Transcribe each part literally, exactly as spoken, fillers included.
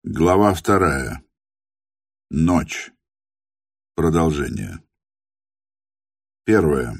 Глава вторая. Ночь. Продолжение. Первое.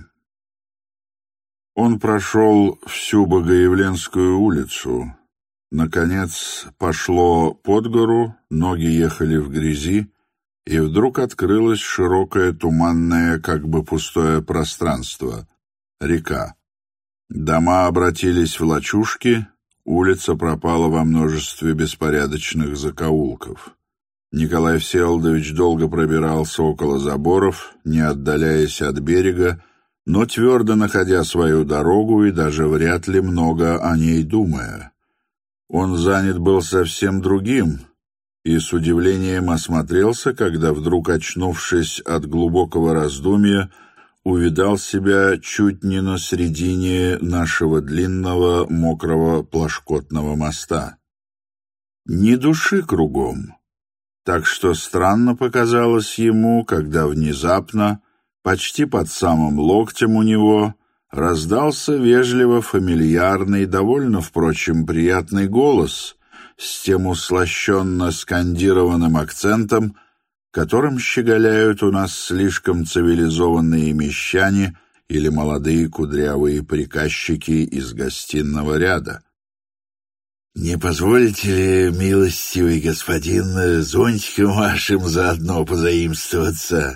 Он прошел всю Богоявленскую улицу. Наконец пошло под гору, ноги ехали в грязи, и вдруг открылось широкое туманное, как бы пустое пространство — река. Дома обратились в лачужки, улица пропала во множестве беспорядочных закоулков. Николай Всеволодович долго пробирался около заборов, не отдаляясь от берега, но твердо находя свою дорогу и даже вряд ли много о ней думая. Он занят был совсем другим и с удивлением осмотрелся, когда вдруг, очнувшись от глубокого раздумья, увидал себя чуть не на середине нашего длинного мокрого плашкотного моста. Ни души кругом, так что странно показалось ему, когда внезапно, почти под самым локтем у него, раздался вежливо фамильярный, довольно, впрочем, приятный голос с тем услощенно скандированным акцентом, которым щеголяют у нас слишком цивилизованные мещане или молодые кудрявые приказчики из гостиного ряда. «Не позволите ли, милостивый господин, зонтиком вашим заодно позаимствоваться?»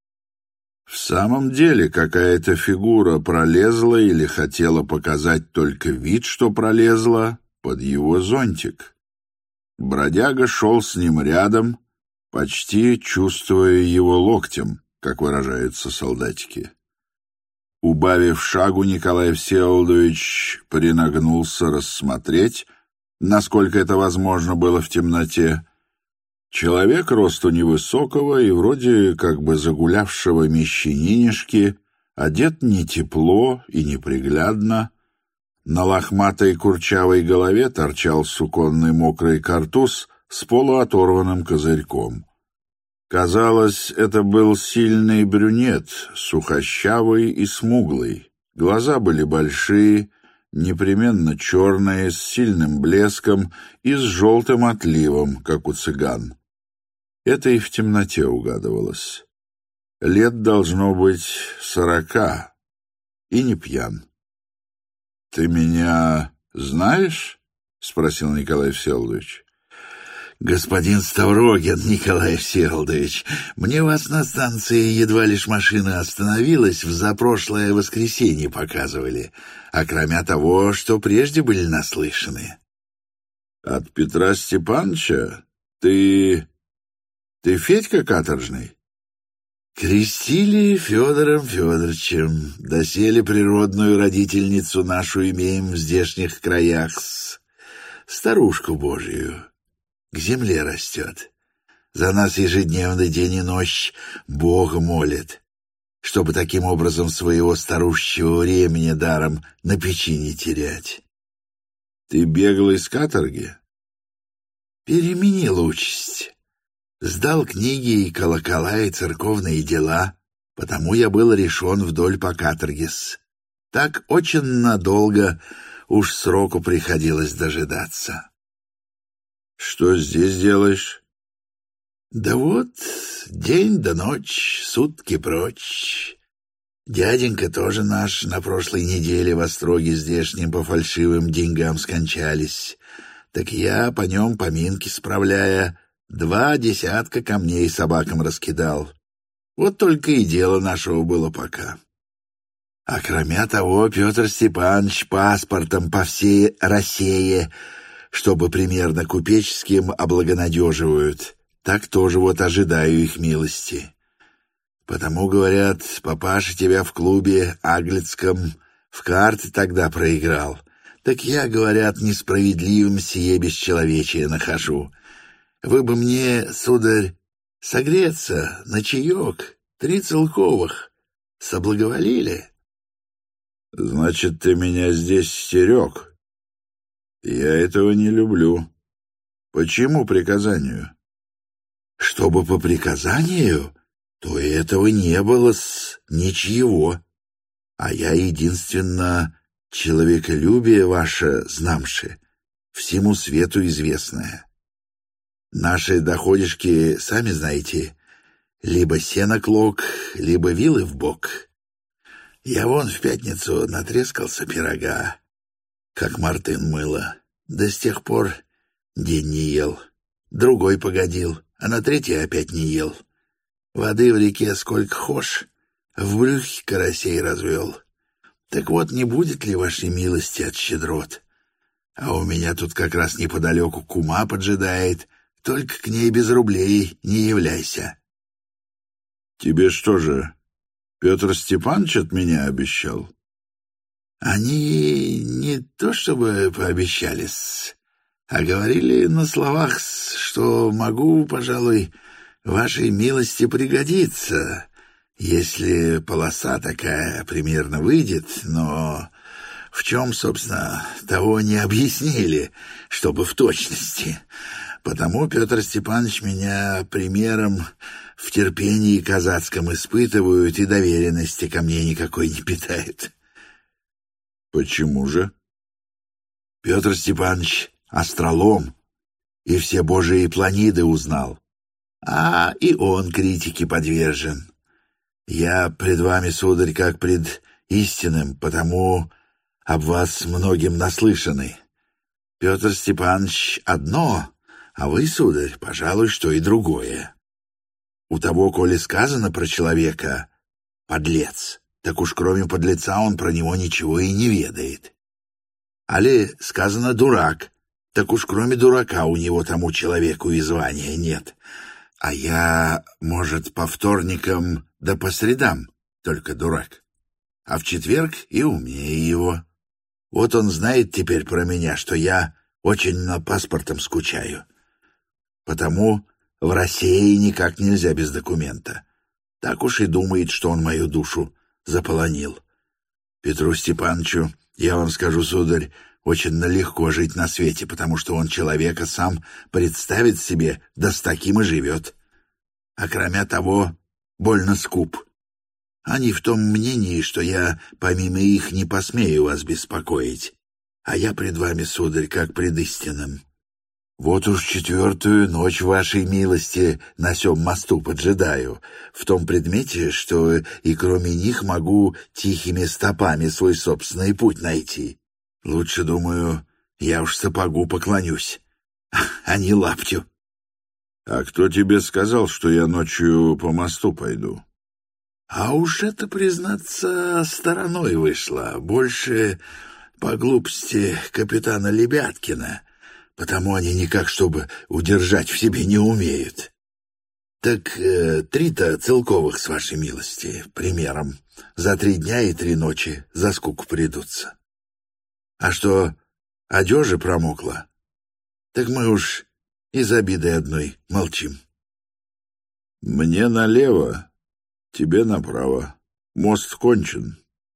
В самом деле какая-то фигура пролезла или хотела показать только вид, что пролезла, под его зонтик. Бродяга шел с ним рядом, почти чувствуя его локтем, как выражаются солдатики. Убавив шагу, Николай Всеволодович принагнулся рассмотреть, насколько это возможно было в темноте. Человек росту невысокого и вроде как бы загулявшего мещанинишки, одет не тепло и неприглядно. На лохматой курчавой голове торчал суконный мокрый картуз с полуоторванным козырьком. Казалось, это был сильный брюнет, сухощавый и смуглый. Глаза были большие, непременно черные, с сильным блеском и с желтым отливом, как у цыган. Это и в темноте угадывалось. Лет должно быть сорока, и не пьян. — Ты меня знаешь? — спросил Николай Всеволодович. — Господин Ставрогин, Николай Всеволодович, мне вас на станции едва лишь машина остановилась, в запрошлое воскресенье показывали, а кроме того, что прежде были наслышаны. — От Петра Степановича? Ты... ты Федька каторжный? — Крестили Федором Федоровичем, доселе природную родительницу нашу имеем в здешних краях-с, старушку Божию. К земле растет. За нас ежедневно день и ночь Бога молит, чтобы таким образом своего старущего времени даром на печи не терять. Ты бегал из каторги? Переменил участь. Сдал книги и колокола и церковные дела, потому я был решен вдоль по каторге-с. Так очень надолго уж сроку приходилось дожидаться. Что здесь делаешь? Да вот, день да ночь, сутки прочь. Дяденька тоже наш на прошлой неделе в Остроге здешнем по фальшивым деньгам скончались. Так я по нем поминки справляя, два десятка камней собакам раскидал. Вот только и дело нашего было пока. А кроме того, Петр Степанович паспортом по всей России, чтобы примерно купеческим облагонадеживают, так тоже вот ожидаю их милости. Потому, говорят, папаша тебя в клубе Аглицком в карты тогда проиграл. Так я, говорят, несправедливым сие бесчеловечие нахожу. Вы бы мне, сударь, согреться на чаек, три целковых, соблаговолили? Значит, ты меня здесь стерег. Я этого не люблю. Почему приказанию? Чтобы по приказанию, то этого не было-с ничего. А я единственно человеколюбие ваше знамши, всему свету известное. Наши доходишки, сами знаете, либо сено клок, либо вилы в бок. Я вон в пятницу натрескался пирога, как Мартын мыло, да с тех пор день не ел. Другой погодил, а на третий опять не ел. Воды в реке сколько хошь, в брюхе карасей развел. Так вот, не будет ли вашей милости от щедрот? А у меня тут как раз неподалеку кума поджидает, только к ней без рублей не являйся. Тебе что же, Петр Степанович от меня обещал? Они не то чтобы пообещались, а говорили на словах, что могу, пожалуй, вашей милости пригодиться, если полоса такая примерно выйдет, но в чем, собственно, того не объяснили, чтобы в точности. Потому Петр Степанович меня примером в терпении казацком испытывают и доверенности ко мне никакой не питает. Почему же? Петр Степанович астролом и все божьи планиды узнал, а и он критике подвержен. Я пред вами, сударь, как пред истинным, потому об вас многим наслышаны. Петр Степанович одно, а вы, сударь, пожалуй, что и другое. У того, коли сказано про человека «подлец», так уж кроме подлеца он про него ничего и не ведает. Али сказано «дурак», так уж кроме дурака у него тому человеку и звания нет. А я, может, по вторникам да по средам только дурак, а в четверг и умнее его. Вот он знает теперь про меня, что я очень на паспортом скучаю. Потому в России никак нельзя без документа. Так уж и думает, что он мою душу заполонил. Петру Степановичу, я вам скажу, сударь, очень налегко жить на свете, потому что он человека сам представит себе, да с таким и живет. А кроме того, больно скуп. Они в том мнении, что я помимо их не посмею вас беспокоить, а я пред вами, сударь, как пред истинным. Вот уж четвертую ночь вашей милости на сём мосту поджидаю, в том предмете, что и кроме них могу тихими стопами свой собственный путь найти. Лучше, думаю, я уж сапогу поклонюсь, а не лаптю. А кто тебе сказал, что я ночью по мосту пойду? А уж это, признаться, стороной вышло, больше по глупости капитана Лебяткина, потому они никак, чтобы удержать в себе, не умеют. Так э, три-то целковых, с вашей милости, примером, за три дня и три ночи за скуку придутся. А что одежа промокла, так мы уж из обиды одной молчим. Мне налево, тебе направо. Мост кончен.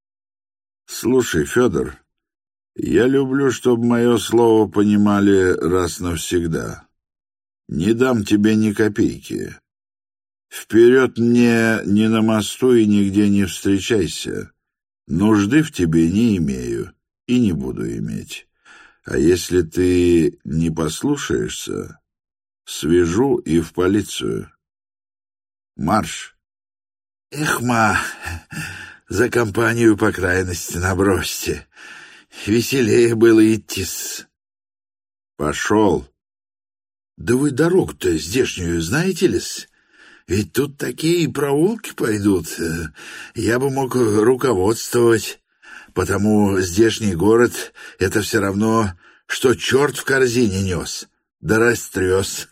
Слушай, Федор, я люблю, чтобы мое слово понимали раз навсегда. Не дам тебе ни копейки. Вперед мне ни на мосту и нигде не встречайся. Нужды в тебе не имею и не буду иметь. А если ты не послушаешься, свяжу и в полицию. Марш! Эх, ма, за компанию по крайности набросьте. Веселее было идти-с. Пошел. Да вы дорогу-то здешнюю знаете ли-с? Ведь тут такие проулки пойдут. Я бы мог руководствовать, потому здешний город — это все равно, что черт в корзине нес, да растрес.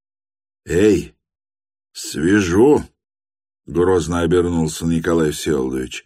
Эй, свяжу! Грозно обернулся Николай Всеволодович.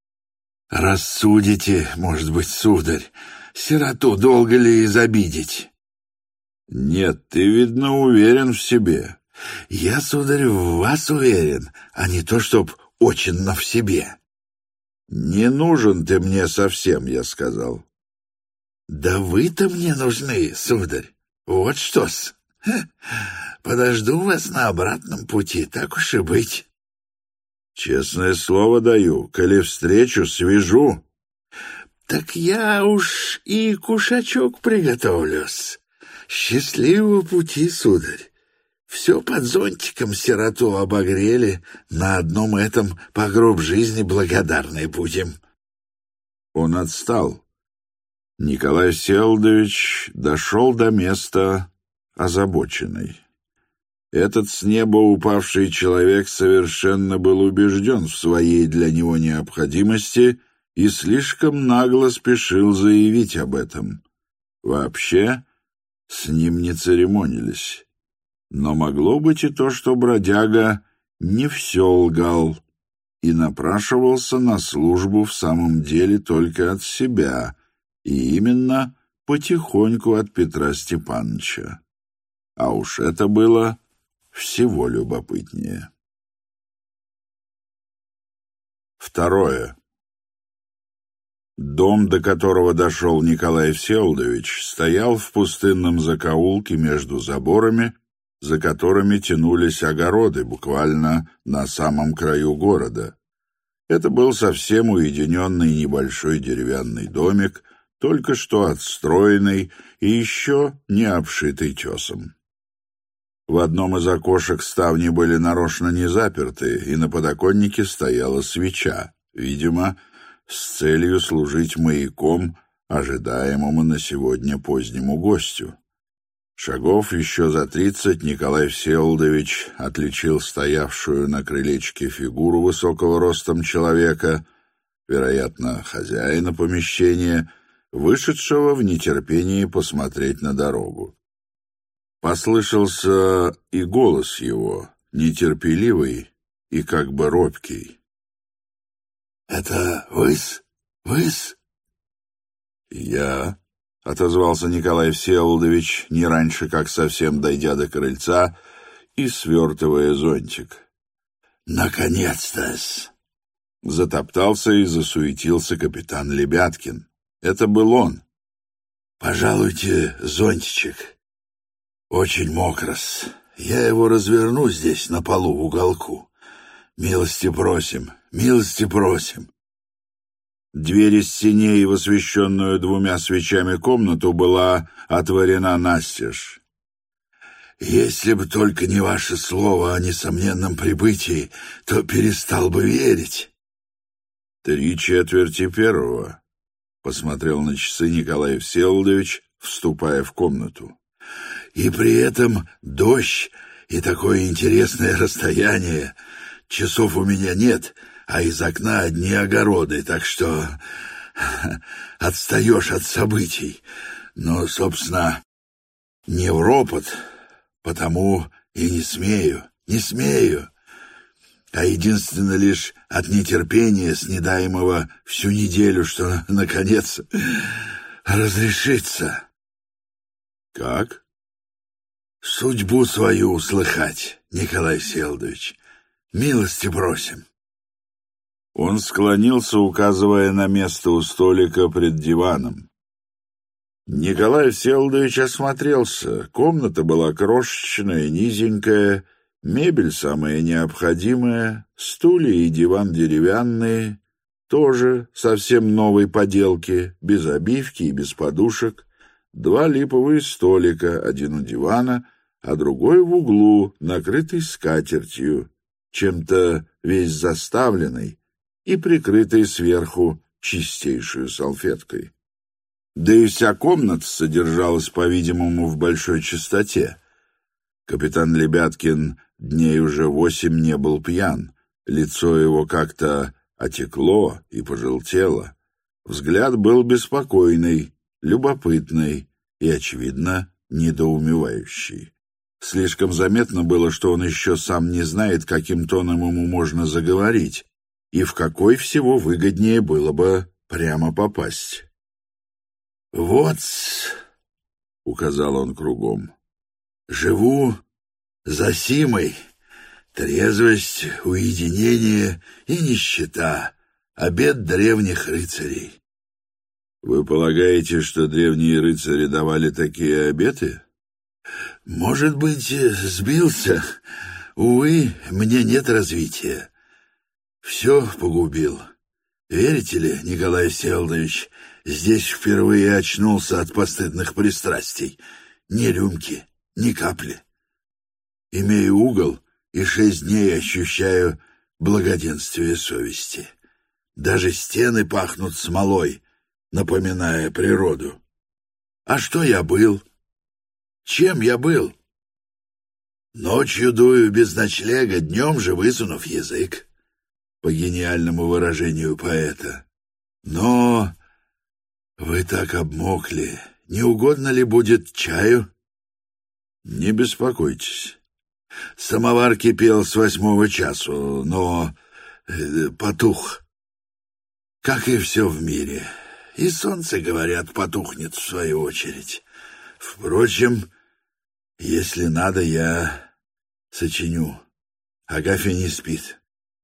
Рассудите, может быть, сударь, сироту долго ли изобидеть? Нет, ты, видно, уверен в себе. Я, сударь, в вас уверен, а не то, чтоб очинно в себе. Не нужен ты мне совсем, я сказал. Да вы-то мне нужны, сударь. Вот что-с. Подожду вас на обратном пути, так уж и быть. Честное слово даю, коли встречу, свяжу. Так я уж и кушачок приготовлюсь. Счастливого пути, сударь. Все под зонтиком сироту обогрели, на одном этом по гроб жизни благодарные будем». Он отстал. Николай Всеволодович дошел до места озабоченный. Этот с неба упавший человек совершенно был убежден в своей для него необходимости и слишком нагло спешил заявить об этом. Вообще, с ним не церемонились. Но могло быть и то, что бродяга не все лгал и напрашивался на службу в самом деле только от себя, и именно потихоньку от Петра Степановича. А уж это было всего любопытнее. Второе. Дом, до которого дошел Николай Всеволодович, стоял в пустынном закоулке между заборами, за которыми тянулись огороды, буквально на самом краю города. Это был совсем уединенный небольшой деревянный домик, только что отстроенный и еще не обшитый тесом. В одном из окошек ставни были нарочно не заперты, и на подоконнике стояла свеча, видимо, с целью служить маяком ожидаемому на сегодня позднему гостю. Шагов еще за тридцать Николай Всеволодович отличил стоявшую на крылечке фигуру высокого ростом человека, вероятно, хозяина помещения, вышедшего в нетерпении посмотреть на дорогу. Послышался и голос его, нетерпеливый и как бы робкий. «Это вы-с? Вы-с?» «Я», — отозвался Николай Всеволодович, не раньше, как совсем дойдя до крыльца и свертывая зонтик. «Наконец-то-с!» Затоптался и засуетился капитан Лебяткин. Это был он. «Пожалуйте, зонтичек. Очень мокро-с. Я его разверну здесь, на полу, в уголку. Милости просим, милости просим». Дверь из сеней, в освещенную двумя свечами комнату, была отворена настежь. «Если бы только не ваше слово о несомненном прибытии, то перестал бы верить». «Три четверти первого», — посмотрел на часы Николай Всеволодович, вступая в комнату. «И при этом дождь и такое интересное расстояние. Часов у меня нет, а из окна одни огороды, так что отстаешь от событий. Но, собственно, не в ропот, потому и не смею, не смею, а единственно лишь от нетерпения, снедаемого всю неделю, что, наконец, разрешится». «Как?» «Судьбу свою услыхать, Николай Всеволодович. Милости просим». Он склонился, указывая на место у столика пред диваном. Николай Всеволодович осмотрелся. Комната была крошечная, низенькая, мебель самая необходимая, стулья и диван деревянные, тоже совсем новой поделки, без обивки и без подушек, два липовые столика, один у дивана, а другой в углу, накрытый скатертью, чем-то весь заставленный и прикрытый сверху чистейшую салфеткой. Да и вся комната содержалась, по-видимому, в большой чистоте. Капитан Лебяткин дней уже восемь не был пьян, лицо его как-то отекло и пожелтело. Взгляд был беспокойный, любопытный и, очевидно, недоумевающий. Слишком заметно было, что он еще сам не знает, каким тоном ему можно заговорить, и в какой всего выгоднее было бы прямо попасть. «Вот, — указал он кругом, — живу за Симой, трезвость, уединение и нищета, обет древних рыцарей». «Вы полагаете, что древние рыцари давали такие обеты?» «Может быть, сбился. Увы, мне нет развития. Все погубил. Верите ли, Николай Всеволодович, здесь впервые очнулся от постыдных пристрастий. Ни рюмки, ни капли. имею угол и шесть дней ощущаю благоденствие совести. Даже стены пахнут смолой, напоминая природу. А что я был? Чем я был? Ночью дую без ночлега, днем же высунув язык, по гениальному выражению поэта. Но вы так обмокли, не угодно ли будет чаю? Не беспокойтесь. Самовар кипел с восьмого часу, но э, потух, как и все в мире. И солнце, говорят, потухнет в свою очередь. Впрочем, если надо, я сочиню. Агафья не спит.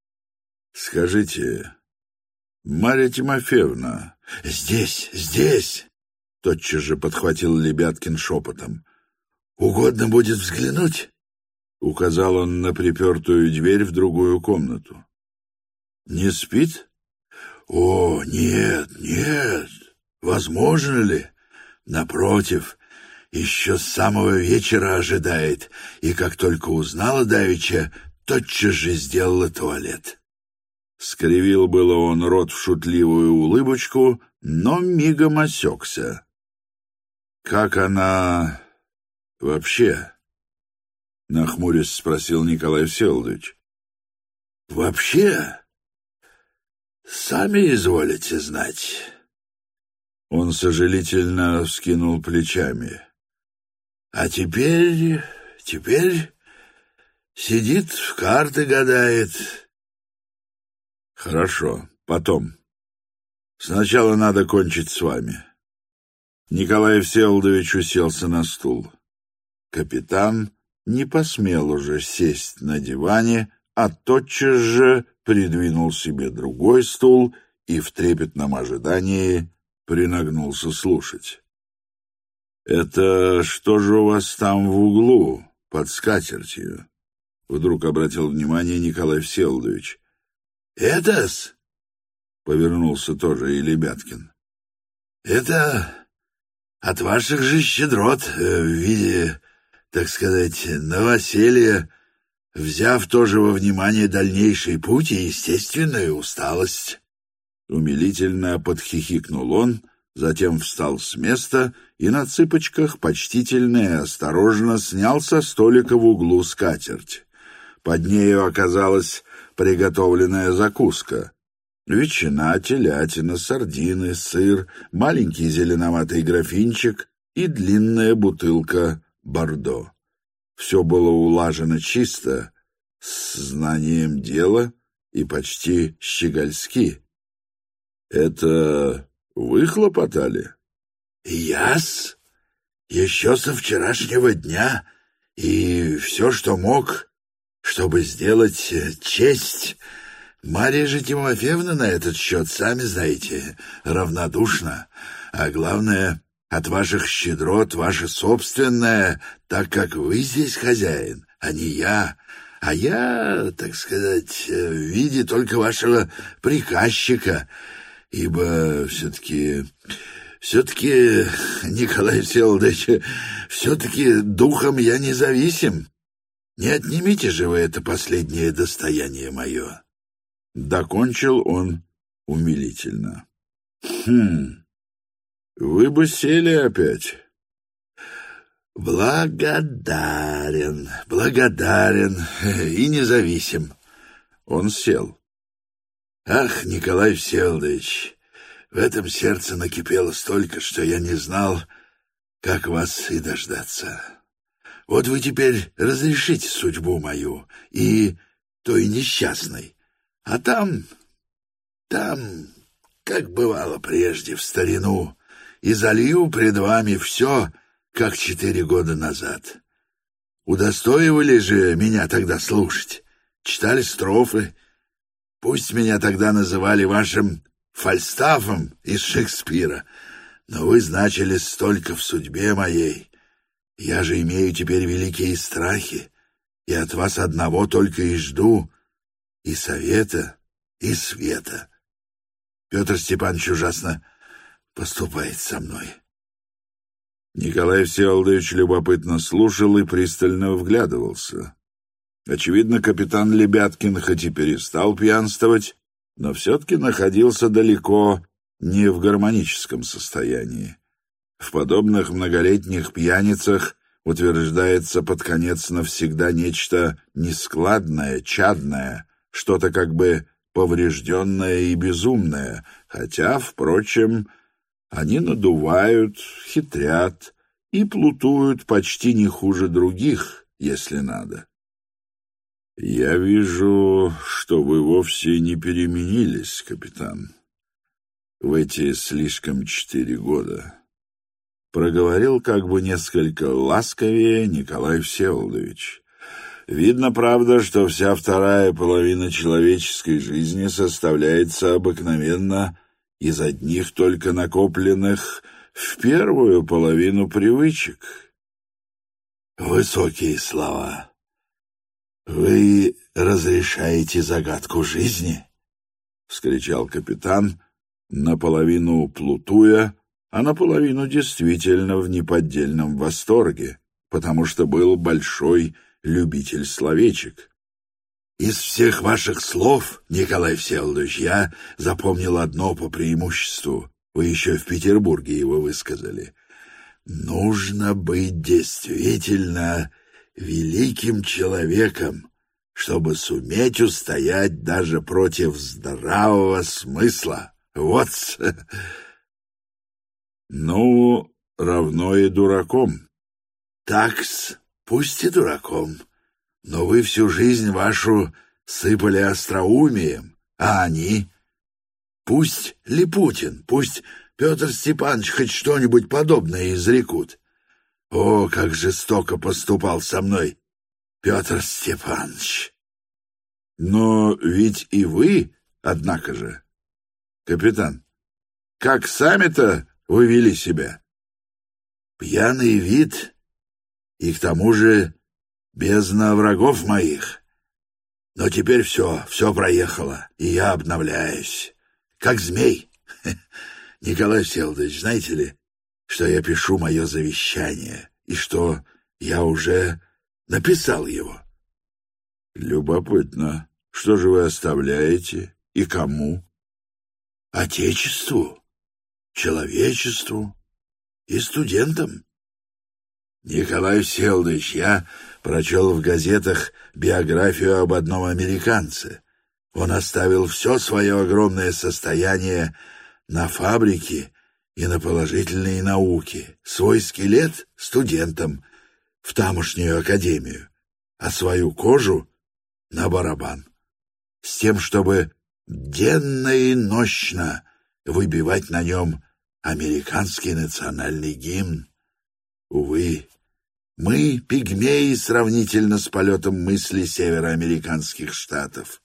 Скажите, Марья Тимофеевна... Здесь, здесь! Тотчас же подхватил Лебяткин шепотом. Угодно будет взглянуть? Указал он на припертую дверь в другую комнату. Не спит? О, нет, нет! Возможно ли? Напротив, еще с самого вечера ожидает, и как только узнала давеча, тотчас же сделала туалет. Скривил было он рот в шутливую улыбочку, но мигом осекся. «Как она вообще?» — нахмурясь спросил Николай Всеволодович. «Вообще? Сами изволите знать». Он сожалительно вскинул плечами. «А теперь... теперь сидит, в карты гадает». «Хорошо, потом. Сначала надо кончить с вами». Николай Всеволодович уселся на стул. Капитан не посмел уже сесть на диване, а тотчас же придвинул себе другой стул и в трепетном ожидании принагнулся слушать. «Это что же у вас там в углу, под скатертью?» Вдруг обратил внимание Николай Всеволодович. «Это-с?» — повернулся тоже и Лебяткин. «Это от ваших же щедрот в виде, так сказать, новоселья, взяв тоже во внимание дальнейший путь и естественную усталость». Умилительно подхихикнул он, затем встал с места и на цыпочках почтительно и осторожно снял со столика в углу скатерть. Под нею оказалась приготовленная закуска. Ветчина, телятина, сардины, сыр, маленький зеленоватый графинчик и длинная бутылка бордо. Все было улажено чисто, с знанием дела и почти щегольски. «Это вы хлопотали?» «Я-с. Еще со вчерашнего дня, и все, что мог, чтобы сделать честь. Марья же Тимофеевна на этот счет, сами знаете, равнодушна. А главное, от ваших щедрот ваше собственное, так как вы здесь хозяин, а не я. А я, так сказать, в виде только вашего приказчика, ибо все-таки... Все-таки, Николай Всеволодович, все-таки духом я независим. Не отнимите же вы это последнее достояние мое». Докончил он умилительно. «Хм, вы бы сели опять». «Благодарен, благодарен и независим». Он сел. «Ах, Николай Всеволодович, в этом сердце накипело столько, что я не знал, как вас и дождаться. Вот вы теперь разрешите судьбу мою и той несчастной, а там, там, как бывало прежде в старину, и залью пред вами все, как четыре года назад. Удостоивали же меня тогда слушать, читали строфы. Пусть меня тогда называли вашим Фальстафом из Шекспира, но вы значились столько в судьбе моей. Я же имею теперь великие страхи, и от вас одного только и жду — и совета, и света. Петр Степанович ужасно поступает со мной». Николай Всеволодович любопытно слушал и пристально вглядывался. Очевидно, капитан Лебяткин хоть и перестал пьянствовать, но все-таки находился далеко не в гармоническом состоянии. В подобных многолетних пьяницах утверждается под конец навсегда нечто нескладное, чадное, что-то как бы поврежденное и безумное, хотя, впрочем, они надувают, хитрят и плутуют почти не хуже других, если надо. «Я вижу, что вы вовсе не переменились, капитан, в эти слишком четыре года», — проговорил как бы несколько ласковее Николай Всеволодович. «Видно, правда, что вся вторая половина человеческой жизни составляется обыкновенно из одних только накопленных в первую половину привычек». «Высокие слова. Вы разрешаете загадку жизни?» — вскричал капитан, наполовину плутуя, а наполовину действительно в неподдельном восторге, потому что был большой любитель словечек. «Из всех ваших слов, Николай Всеволодович, я запомнил одно по преимуществу. Вы еще в Петербурге его высказали. Нужно быть действительно великим человеком, чтобы суметь устоять даже против здравого смысла. Вот». «Ну, равно и дураком». «Такс, пусть и дураком, но вы всю жизнь вашу сыпали остроумием, а они? Пусть Липутин, пусть Петр Степанович хоть что-нибудь подобное изрекут. О, как жестоко поступал со мной Петр Степанович!» «Но ведь и вы, однако же, капитан, как сами-то вы вели себя?» «Пьяный вид, и к тому же бездна врагов моих. Но теперь все, все проехало, и я обновляюсь, как змей. Николай Всеволодович, знаете ли, что я пишу мое завещание, и что я уже написал его?» «Любопытно. Что же вы оставляете и кому?» «Отечеству, человечеству и студентам». «Николай Всеволодович, я прочел в газетах биографию об одном американце. Он оставил все свое огромное состояние на фабрике и на положительные науки, свой скелет — студентам в тамошнюю академию, а свою кожу — на барабан, с тем, чтобы денно и нощно выбивать на нем американский национальный гимн. Увы, мы пигмеи сравнительно с полетом мысли североамериканских штатов.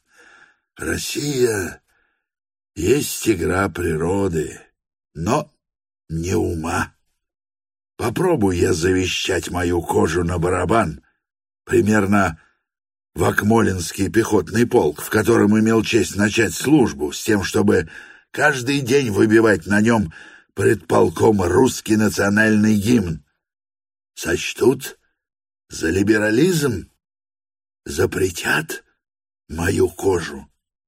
Россия есть игра природы, но не ума. Попробую я завещать мою кожу на барабан, примерно в Акмолинский пехотный полк, в котором имел честь начать службу, с тем, чтобы каждый день выбивать на нем пред полком русский национальный гимн. Сочтут за либерализм, запретят мою кожу.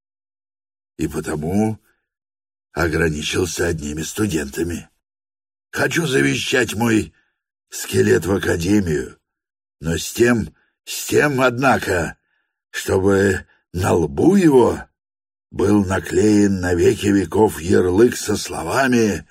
И потому ограничился одними студентами. Хочу завещать мой скелет в академию, но с тем, с тем, однако, чтобы на лбу его был наклеен на веки веков ярлык со словами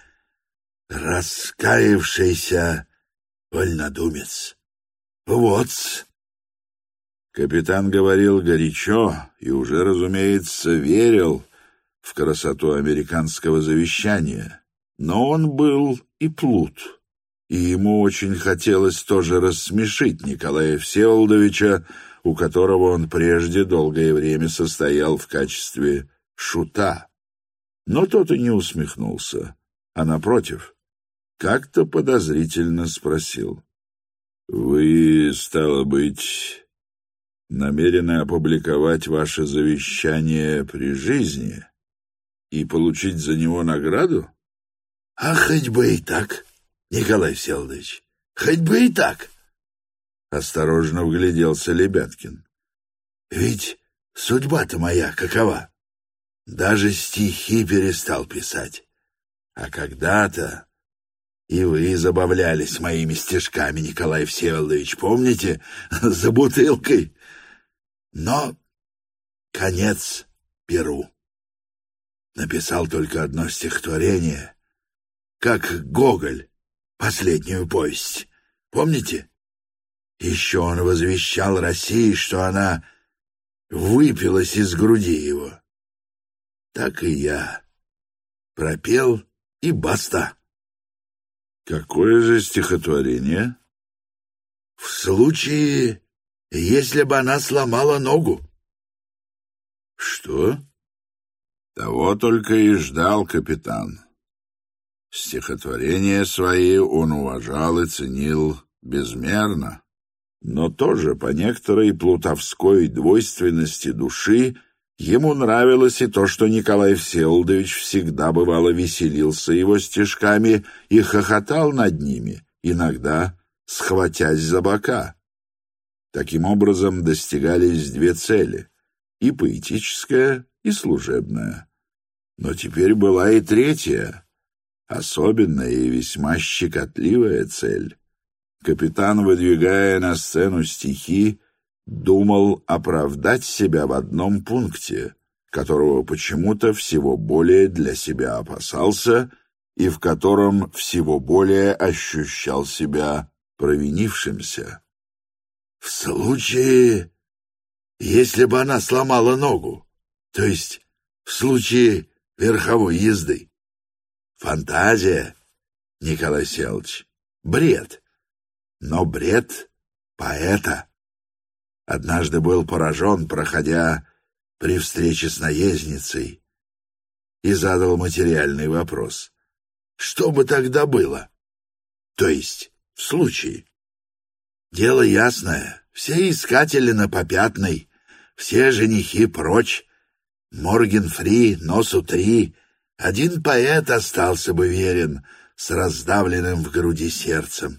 «Раскаявшийся вольнодумец». Вот. Капитан говорил горячо и уже, разумеется, верил в красоту американского завещания, но он был и плут, и ему очень хотелось тоже рассмешить Николая Всеволодовича, у которого он прежде долгое время состоял в качестве шута. Но тот и не усмехнулся, а, напротив, как-то подозрительно спросил: «Вы, стало быть, намерены опубликовать ваше завещание при жизни и получить за него награду?» «А хоть бы и так, Николай Всеволодович, хоть бы и так!» Осторожно вгляделся Лебяткин. Ведь судьба-то моя какова? Даже стихи перестал писать. А когда-то и вы забавлялись моими стишками, Николай Всеволодович, помните? За бутылкой. Но конец перу. Написал только одно стихотворение, как Гоголь, последнюю повесть. Помните? Еще он возвещал России, что она выпилась из груди его. Так и я пропел, и баста. Какое же стихотворение? В случае, если бы она сломала ногу. Что? Того только и ждал капитан. Стихотворения свои он уважал и ценил безмерно, но тоже по некоторой плутовской двойственности души ему нравилось и то, что Николай Всеволодович всегда бывало веселился его стишками и хохотал над ними, иногда схватясь за бока. Таким образом достигались две цели — и поэтическая, и служебная. Но теперь была и третья, особенная и весьма щекотливая цель. Капитан, выдвигая на сцену стихи, думал оправдать себя в одном пункте, которого почему-то всего более для себя опасался и в котором всего более ощущал себя провинившимся. В случае, если бы она сломала ногу, то есть в случае верховой езды. Фантазия, Николай Всеволодович, бред, но бред поэта. Однажды был поражен, проходя при встрече с наездницей, и задал материальный вопрос. Что бы тогда было? То есть, в случае. Дело ясное, все искатели на попятной, все женихи прочь, Морген фри, носу три, один поэт остался бы верен с раздавленным в груди сердцем.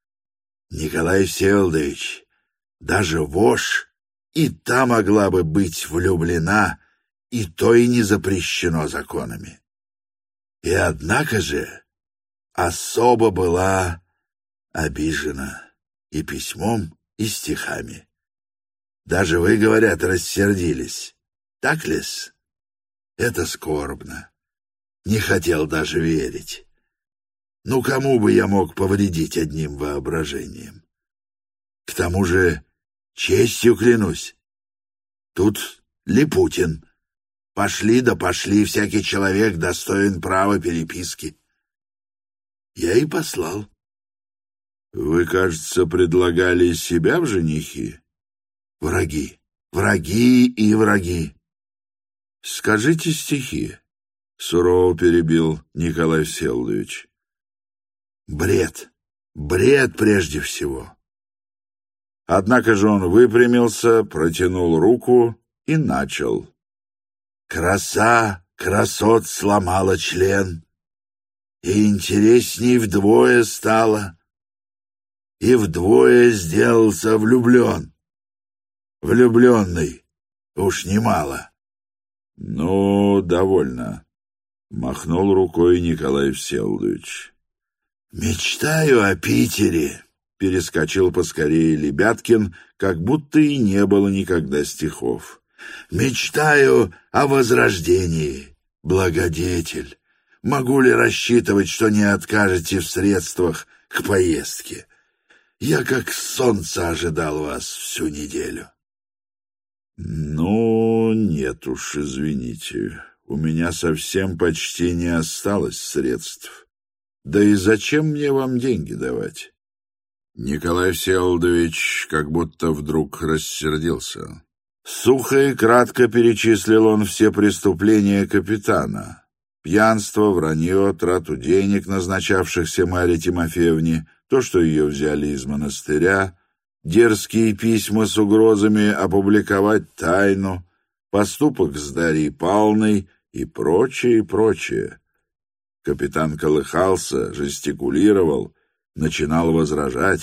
Николай Всеволодович, даже вошь и та могла бы быть влюблена, и то и не запрещено законами. И однако же особо была обижена и письмом, и стихами. Даже вы, говорят, рассердились. Так ли-с? Это скорбно. Не хотел даже верить. Ну, кому бы я мог повредить одним воображением? К тому же, честью клянусь, тут Липутин. Пошли да пошли, всякий человек достоин права переписки. Я и послал. Вы, кажется, предлагали себя в женихи? Враги, враги и враги. Скажите стихи, сурово перебил Николай Всеволодович. Бред, бред прежде всего. Однако же он выпрямился, протянул руку и начал. Краса красот сломала член, и интересней вдвое стало, и вдвое сделался влюблен. Влюбленный уж немало. — Ну, довольно, — махнул рукой Николай Всеволодович. — Мечтаю о Питере, — перескочил поскорее Лебяткин, как будто и не было никогда стихов. Мечтаю о возрождении, благодетель. Могу ли рассчитывать, что не откажете в средствах к поездке? Я как солнце ожидал вас всю неделю. Ну, нет уж, извините. У меня совсем почти не осталось средств. Да и зачем мне вам деньги давать? Николай Всеволодович как будто вдруг рассердился. Сухо и кратко перечислил он все преступления капитана. Пьянство, вранье, трату денег, назначавшихся Марье Тимофеевне, то, что ее взяли из монастыря, дерзкие письма с угрозами опубликовать тайну, поступок с Дарьей Павловной и прочее, и прочее. Капитан колыхался, жестикулировал, начинал возражать,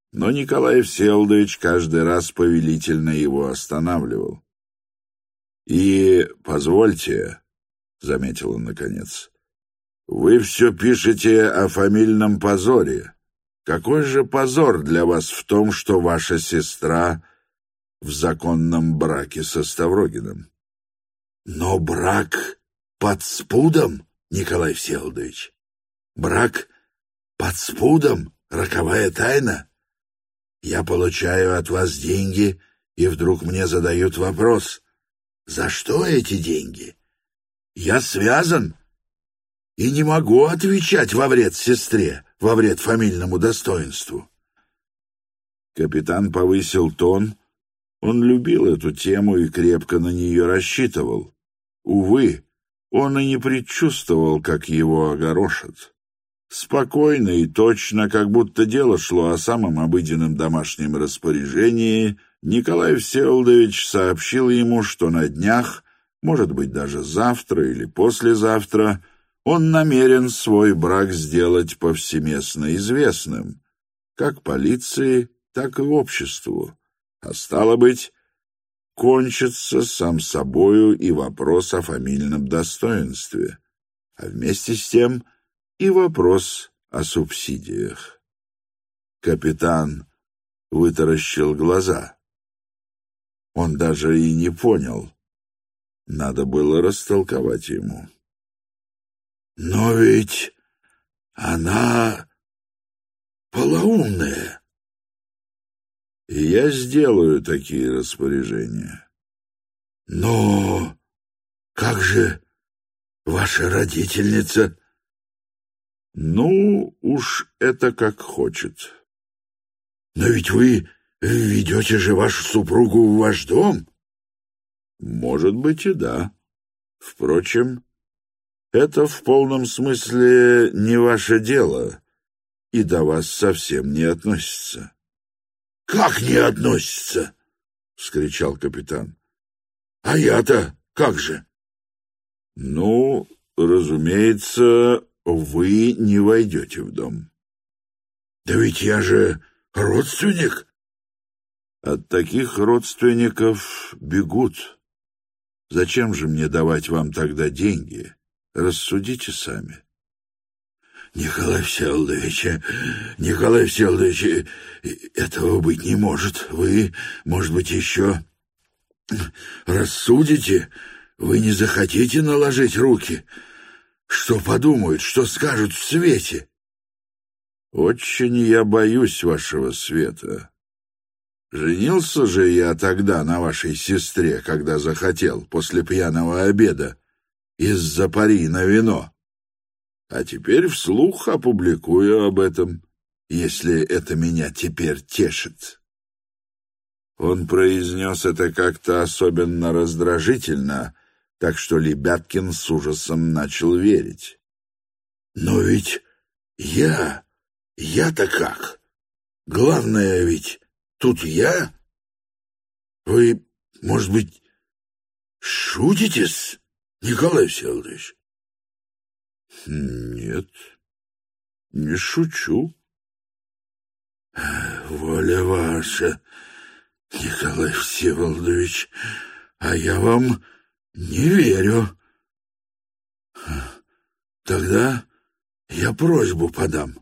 но Николай Всеволодович каждый раз повелительно его останавливал. «И позвольте», — заметил он наконец, — «вы все пишете о фамильном позоре. Какой же позор для вас в том, что ваша сестра в законном браке со Ставрогиным?» «Но брак под спудом, Николай Всеволодович, брак под спудом, роковая тайна. Я получаю от вас деньги, и вдруг мне задают вопрос: за что эти деньги? Я связан и не могу отвечать во вред сестре, во вред фамильному достоинству». Капитан повысил тон. Он любил эту тему и крепко на нее рассчитывал. Увы, он и не предчувствовал, как его огорошат. Спокойно и точно, как будто дело шло о самом обыденном домашнем распоряжении, Николай Всеволодович сообщил ему, что на днях, может быть, даже завтра или послезавтра, он намерен свой брак сделать повсеместно известным, как полиции, так и обществу. А стало быть, кончится сам собою и вопрос о фамильном достоинстве, а вместе с тем и вопрос о субсидиях. Капитан вытаращил глаза. Он даже и не понял. Надо было растолковать ему. «Но ведь она полоумная». «И я сделаю такие распоряжения». «Но как же ваша родительница?» «Ну, уж это как хочет». «Но ведь вы ведете же вашу супругу в ваш дом?» «Может быть и да. Впрочем, это в полном смысле не ваше дело и до вас совсем не относится». «Как не относится?» — вскричал капитан. «А я-то как же?» «Ну, разумеется, вы не войдете в дом». «Да ведь я же родственник». «От таких родственников бегут. Зачем же мне давать вам тогда деньги? Рассудите сами». «Николай Всеволодович, Николай Всеволодович, этого быть не может. Вы, может быть, еще рассудите? Вы не захотите наложить руки? Что подумают, что скажут в свете?» «Очень я боюсь вашего света. Женился же я тогда на вашей сестре, когда захотел, после пьяного обеда, из-за пари на вино. А теперь вслух опубликую об этом, если это меня теперь тешит». Он произнес это как-то особенно раздражительно, так что Лебяткин с ужасом начал верить. «Но ведь я... я-то как? Главное ведь тут я? Вы, может быть, шутите-с, Николай Всеволодович?» «Нет, не шучу». «Воля ваша, Николай Всеволодович, а я вам не верю. Тогда я просьбу подам».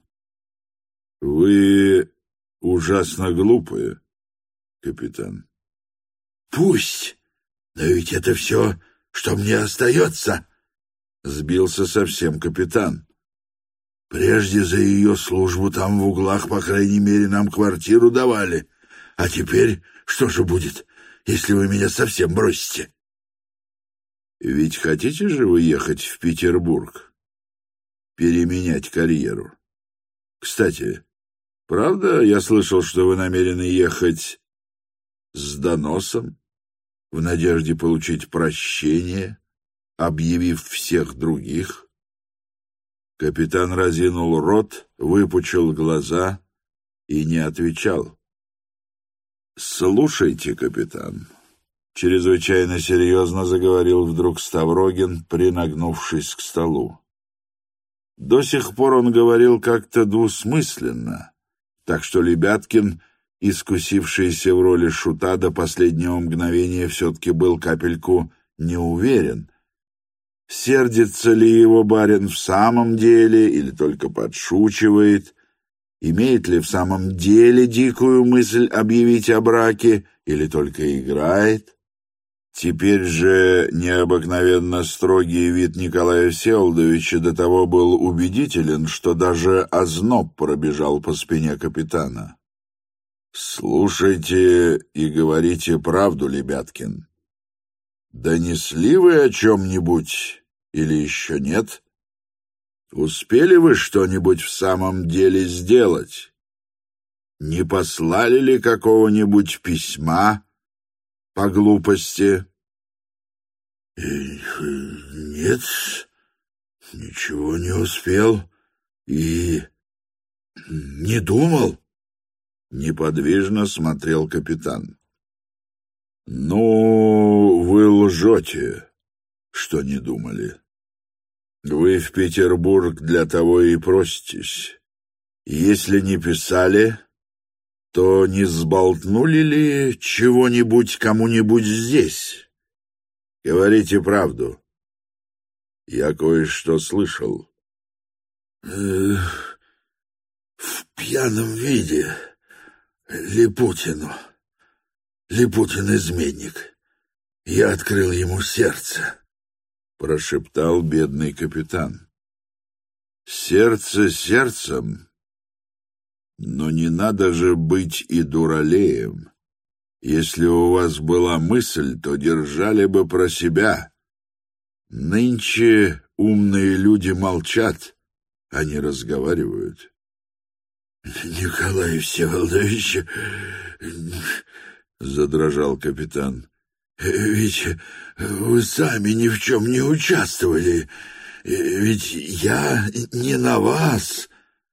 «Вы ужасно глупые, капитан». «Пусть, но ведь это все, что мне остается». Сбился совсем капитан. «Прежде за ее службу там в углах, по крайней мере, нам квартиру давали. А теперь что же будет, если вы меня совсем бросите?» «Ведь хотите же вы ехать в Петербург? Переменять карьеру? Кстати, правда, я слышал, что вы намерены ехать с доносом в надежде получить прощение, объявив всех других?» Капитан разинул рот, выпучил глаза и не отвечал. «Слушайте, капитан», — чрезвычайно серьезно заговорил вдруг Ставрогин, принагнувшись к столу. До сих пор он говорил как-то двусмысленно, так что Лебяткин, искусившийся в роли шута, до последнего мгновения все-таки был капельку не уверен, сердится ли его барин в самом деле или только подшучивает, имеет ли в самом деле дикую мысль объявить о браке или только играет. Теперь же необыкновенно строгий вид Николая Всеволодовича до того был убедителен, что даже озноб пробежал по спине капитана. «Слушайте и говорите правду, Лебяткин. Донесли вы о чем-нибудь или еще нет? Успели вы что-нибудь в самом деле сделать? Не послали ли какого-нибудь письма по глупости?» «Нет, ничего не успел и не думал», — неподвижно смотрел капитан. «Ну, вы лжете, что не думали. Вы в Петербург для того и проситесь. Если не писали, то не сболтнули ли чего-нибудь кому-нибудь здесь? Говорите правду. Я кое-что слышал». «В пьяном виде Липутину. Липутин изменник. Я открыл ему сердце», — прошептал бедный капитан. «Сердце сердцем, но не надо же быть и дуралеем. Если у вас была мысль, то держали бы про себя. Нынче умные люди молчат, а не разговаривают». «Николай Всеволодович, — задрожал капитан, — ведь вы сами ни в чем не участвовали, ведь я не на вас».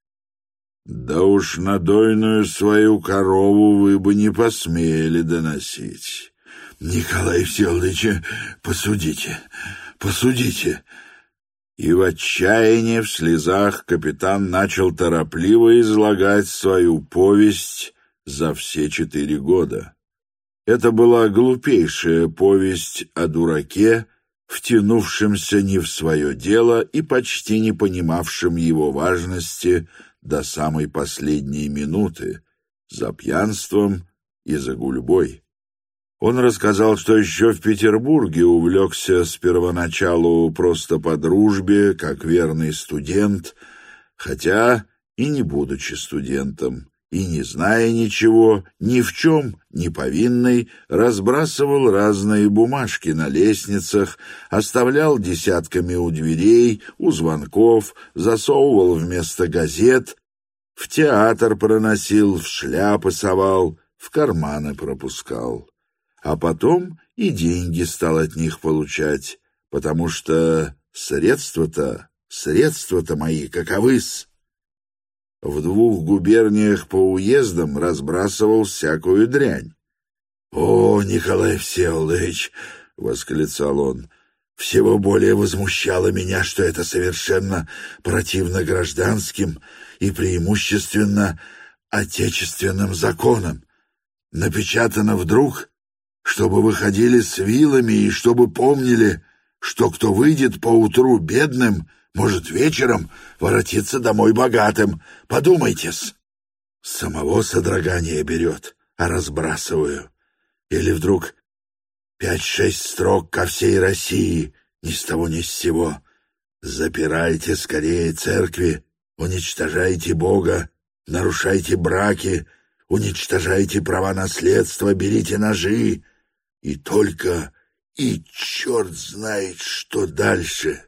«Да уж на дойную свою корову вы бы не посмели доносить». «Николай Всеволодович, посудите, посудите». И в отчаянии, в слезах, капитан начал торопливо излагать свою повесть за все четыре года. Это была глупейшая повесть о дураке, втянувшемся не в свое дело и почти не понимавшем его важности до самой последней минуты, за пьянством и за гульбой. Он рассказал, что еще в Петербурге увлекся с первоначалу просто по дружбе, как верный студент, хотя и не будучи студентом, и не зная ничего, ни в чем не повинный, разбрасывал разные бумажки на лестницах, оставлял десятками у дверей, у звонков, засовывал вместо газет, в театр проносил, в шляпы совал, в карманы пропускал. А потом и деньги стал от них получать, потому что средства-то, средства-то мои каковы-с. В двух губерниях по уездам разбрасывал всякую дрянь. «О, Николай Всеволодович, — восклицал он, — всего более возмущало меня, что это совершенно противно гражданским и преимущественно отечественным законам. Напечатано вдруг, чтобы выходили с вилами и чтобы помнили, что кто выйдет поутру бедным, может вечером воротиться домой богатым. Подумайте-с. Самого содрогания берет, а разбрасываю. Или вдруг пять-шесть строк ко всей России, ни с того ни с сего. Запирайте скорее церкви, уничтожайте Бога, нарушайте браки, уничтожайте права наследства, берите ножи. И только, и черт знает, что дальше.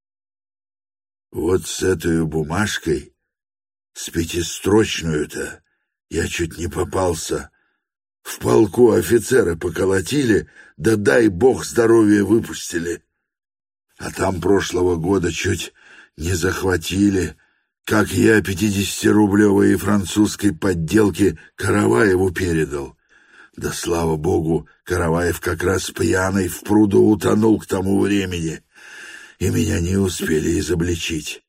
Вот с этой бумажкой, с пятистрочную-то, я чуть не попался. В полку офицеры поколотили, да дай бог здоровья выпустили. А там прошлого года чуть не захватили, как я пятидесятирублевой французской подделки Караваеву передал. Да, слава богу, Караваев как раз пьяный в пруду утонул к тому времени, и меня не успели изобличить.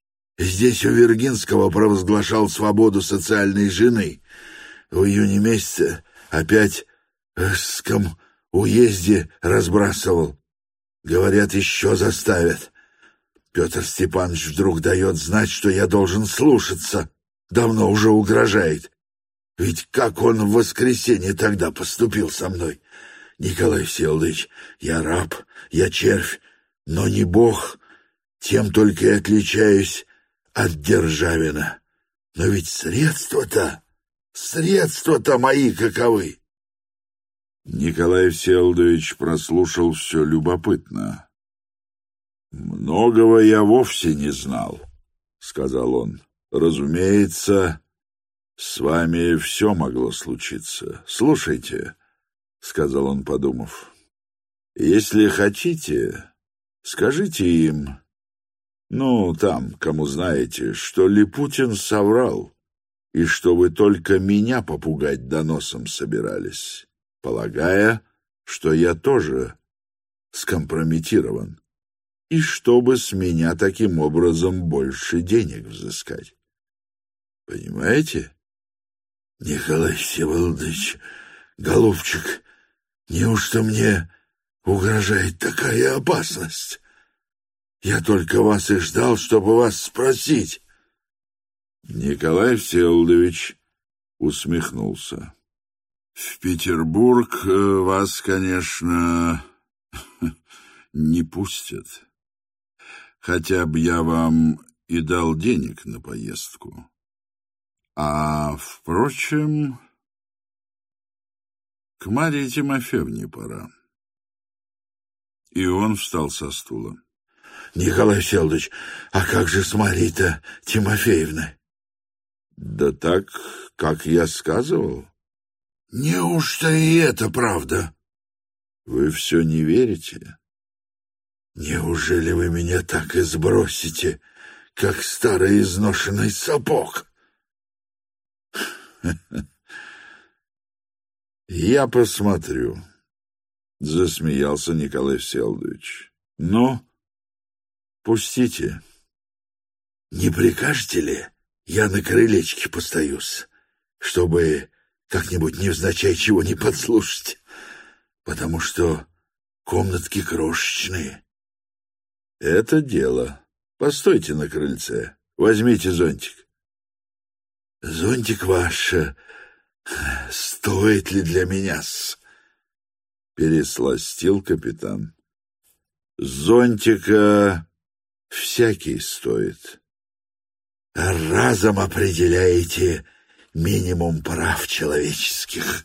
здесь у Виргинского провозглашал свободу социальной жены. В июне месяце опять в Эсском уезде разбрасывал. Говорят, еще заставят. Петр Степанович вдруг дает знать, что я должен слушаться. Давно уже угрожает. Ведь как он в воскресенье тогда поступил со мной? Николай Всеволодович, я раб, я червь, но не бог. Тем только и отличаюсь от Державина. Но ведь средства-то, средства-то мои каковы. Николай Всеволодович прослушал все любопытно. «Многого я вовсе не знал», — сказал он. «Разумеется, с вами все могло случиться. Слушайте», — сказал он, подумав, — «если хотите, скажите им, ну, там, кому знаете, что Липутин соврал, и что вы только меня попугать доносом собирались, полагая, что я тоже скомпрометирован, и чтобы с меня таким образом больше денег взыскать. Понимаете?» Николай Всеволодович, голубчик, неужто мне угрожает такая опасность? Я только вас и ждал, чтобы вас спросить. Николай Всеволодович усмехнулся. «В Петербург вас, конечно, не пустят. Хотя бы я вам и дал денег на поездку. А, впрочем, к Марье Тимофеевне пора». И он встал со стула. «Николай Всеволодович, а как же с Марьей-то Тимофеевной?» «Да так, как я сказывал». «Неужто и это правда?» «Вы все не верите?» «Неужели вы меня так и сбросите, как старый изношенный сапог?» «Я посмотрю», — засмеялся Николай Всеволодович. «Ну, пустите». «Не прикажете ли, я на крылечке постоюсь, чтобы как-нибудь невзначай чего не подслушать, потому что комнатки крошечные». «Это дело. Постойте на крыльце. Возьмите зонтик». «Зонтик ваш стоит ли для меня-с?» Пересластил капитан. «Зонтика всякий стоит». «Разом определяете минимум прав человеческих».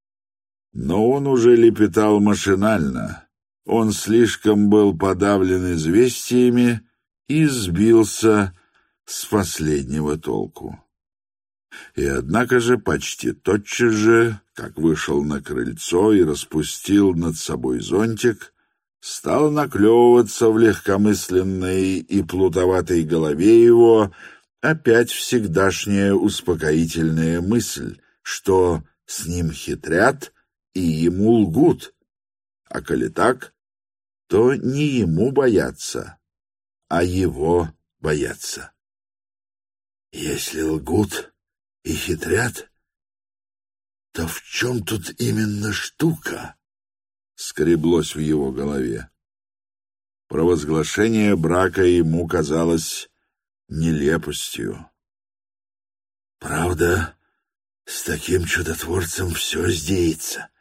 Но он уже лепетал машинально. Он слишком был подавлен известиями и сбился с последнего толку. И однако же почти тотчас же, как вышел на крыльцо и распустил над собой зонтик, стала наклевываться в легкомысленной и плутоватой голове его опять всегдашняя успокоительная мысль, что с ним хитрят и ему лгут, а коли так, то не ему бояться, а его бояться. «Если лгут и хитрят, то в чем тут именно штука?» — скреблось в его голове. Провозглашение брака ему казалось нелепостью. «Правда, с таким чудотворцем все сдеется.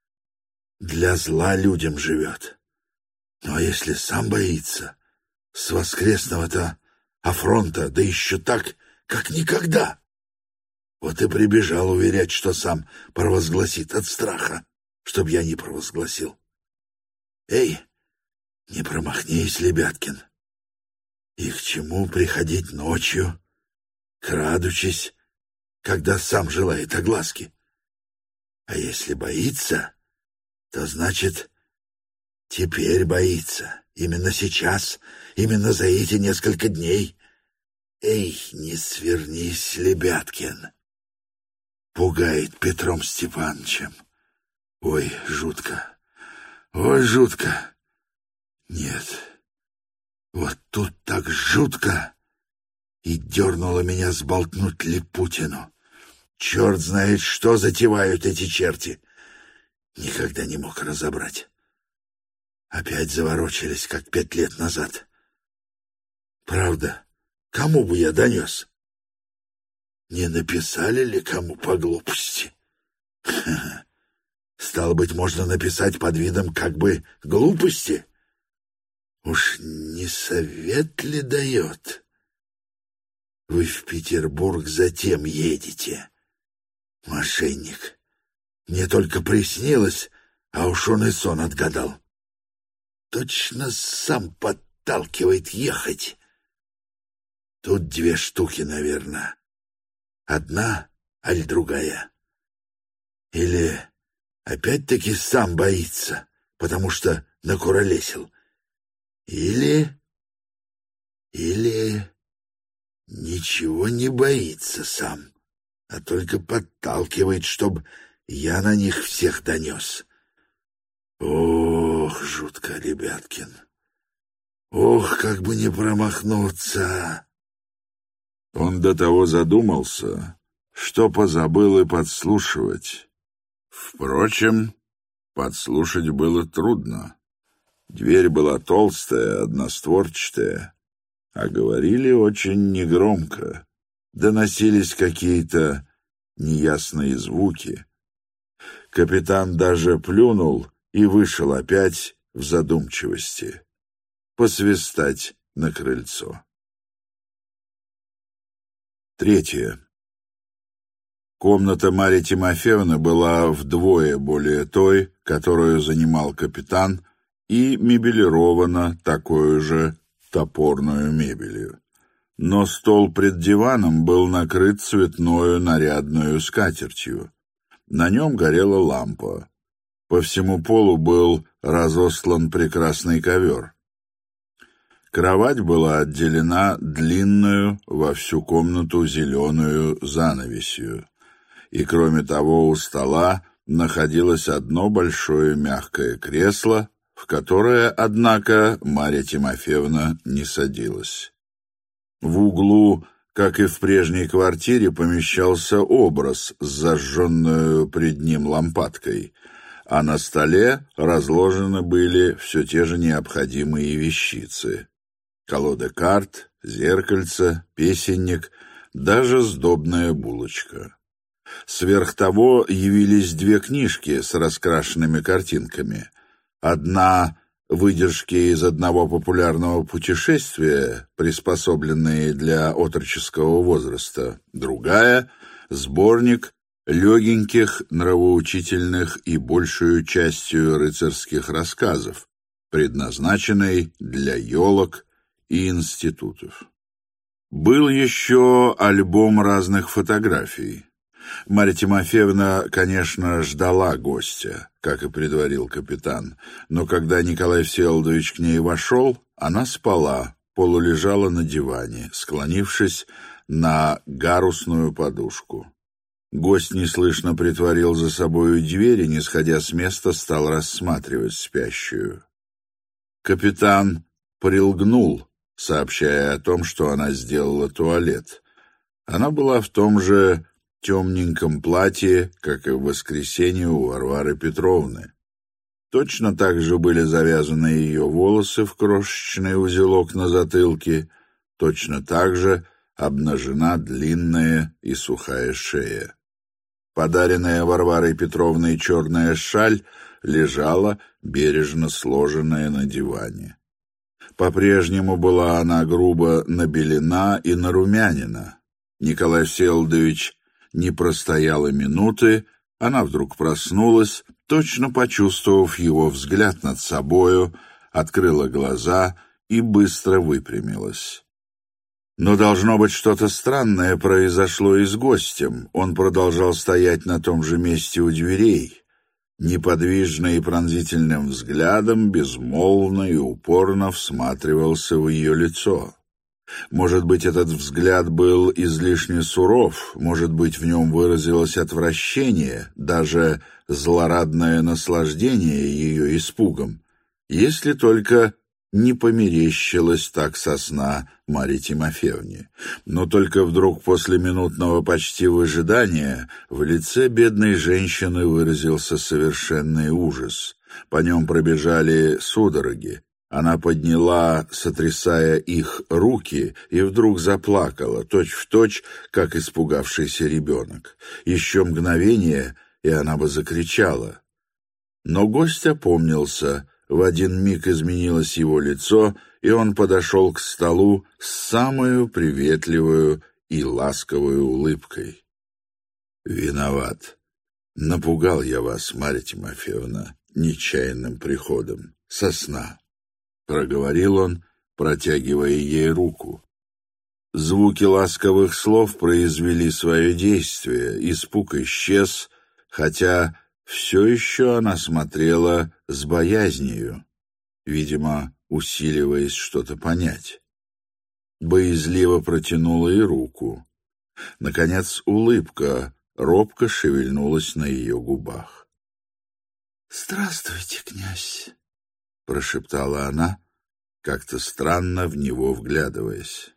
Для зла людям живет. Ну а если сам боится, с воскресного-то афронта, да еще так, как никогда. Вот и прибежал уверять, что сам провозгласит от страха, чтоб я не провозгласил. Эй, не промахнись, Лебяткин. И к чему приходить ночью, крадучись, когда сам желает огласки? А если боится, то значит, теперь боится. Именно сейчас, именно за эти несколько дней. Эй, не свернись, Лебяткин. Пугает Петром Степановичем. Ой, жутко. Ой, жутко. Нет, вот тут так жутко. и дернуло меня сболтнуть Липутину. Черт знает, что затевают эти черти. Никогда не мог разобрать. Опять заворочились, как пять лет назад. Правда, кому бы я донес? Не написали ли кому по глупости? Ха-ха. Стало быть, можно написать под видом как бы глупости? Уж не совет ли дает? Вы в Петербург затем едете, мошенник. Мне только приснилось, а уж он и сон отгадал. Точно сам подталкивает ехать. Тут две штуки, наверное. Одна, аль другая. Или опять-таки сам боится, потому что накуролесил. Или... Или... ничего не боится сам, а только подталкивает, чтоб я на них всех донес. Ох, жутко, Ребяткин. Ох, как бы не промахнуться. Он до того задумался, что позабыл и подслушивать. Впрочем, подслушать было трудно. Дверь была толстая, одностворчатая, а говорили очень негромко. Доносились какие-то неясные звуки. Капитан даже плюнул и вышел опять в задумчивости посвистать на крыльцо. Третье. Комната Марьи Тимофеевны была вдвое более той, которую занимал капитан, и мебелирована такой же топорную мебелью. Но стол пред диваном был накрыт цветною нарядную скатертью. На нем горела лампа. По всему полу был разостлан прекрасный ковер. Кровать была отделена длинную во всю комнату зеленую занавесью, и кроме того у стола находилось одно большое мягкое кресло, в которое, однако, Марья Тимофеевна не садилась. В углу, как и в прежней квартире, помещался образ с зажженную пред ним лампадкой, а на столе разложены были все те же необходимые вещицы: колода карт, зеркальце, песенник, даже сдобная булочка. Сверх того явились две книжки с раскрашенными картинками. Одна — выдержки из одного популярного путешествия, приспособленные для отроческого возраста, другая — сборник легеньких, нравоучительных и большую частью рыцарских рассказов, предназначенный для елок и институтов. Был еще альбом разных фотографий. Марья Тимофеевна, конечно, ждала гостя, как и предварил капитан, но когда Николай Всеволодович к ней вошел, она спала, полулежала на диване, склонившись на гарусную подушку. Гость неслышно притворил за собою дверь и, не сходя с места, стал рассматривать спящую. Капитан прилгнул, сообщая о том, что она сделала туалет. Она была в том же темненьком платье, как и в воскресенье у Варвары Петровны. Точно так же были завязаны ее волосы в крошечный узелок на затылке, точно так же обнажена длинная и сухая шея. Подаренная Варварой Петровной черная шаль лежала, бережно сложенная на диване. По-прежнему была она грубо набелена и нарумянина. Николай Всеволодович не простояла минуты, она вдруг проснулась, точно почувствовав его взгляд над собою, открыла глаза и быстро выпрямилась. Но, должно быть, что-то странное произошло и с гостем. Он продолжал стоять на том же месте у дверей, неподвижно и пронзительным взглядом, безмолвно и упорно всматривался в ее лицо. Может быть, этот взгляд был излишне суров, может быть, в нем выразилось отвращение, даже злорадное наслаждение ее испугом, если только не померещилось так со сна Марье Тимофеевне. Но только вдруг после минутного почти выжидания в лице бедной женщины выразился совершенный ужас. По нем пробежали судороги. Она подняла, сотрясая их, руки и вдруг заплакала, точь-в-точь, как испугавшийся ребенок. Еще мгновение, и она бы закричала. Но гость опомнился, в один миг изменилось его лицо, и он подошел к столу с самою приветливую и ласковой улыбкой. «Виноват. Напугал я вас, Марья Тимофеевна, нечаянным приходом, со сна», — проговорил он, протягивая ей руку. Звуки ласковых слов произвели свое действие, испуг исчез, хотя все еще она смотрела с боязнью, видимо, усиливаясь что-то понять. Боязливо протянула и руку. Наконец улыбка робко шевельнулась на ее губах. «Здравствуйте, князь», — прошептала она, как-то странно в него вглядываясь.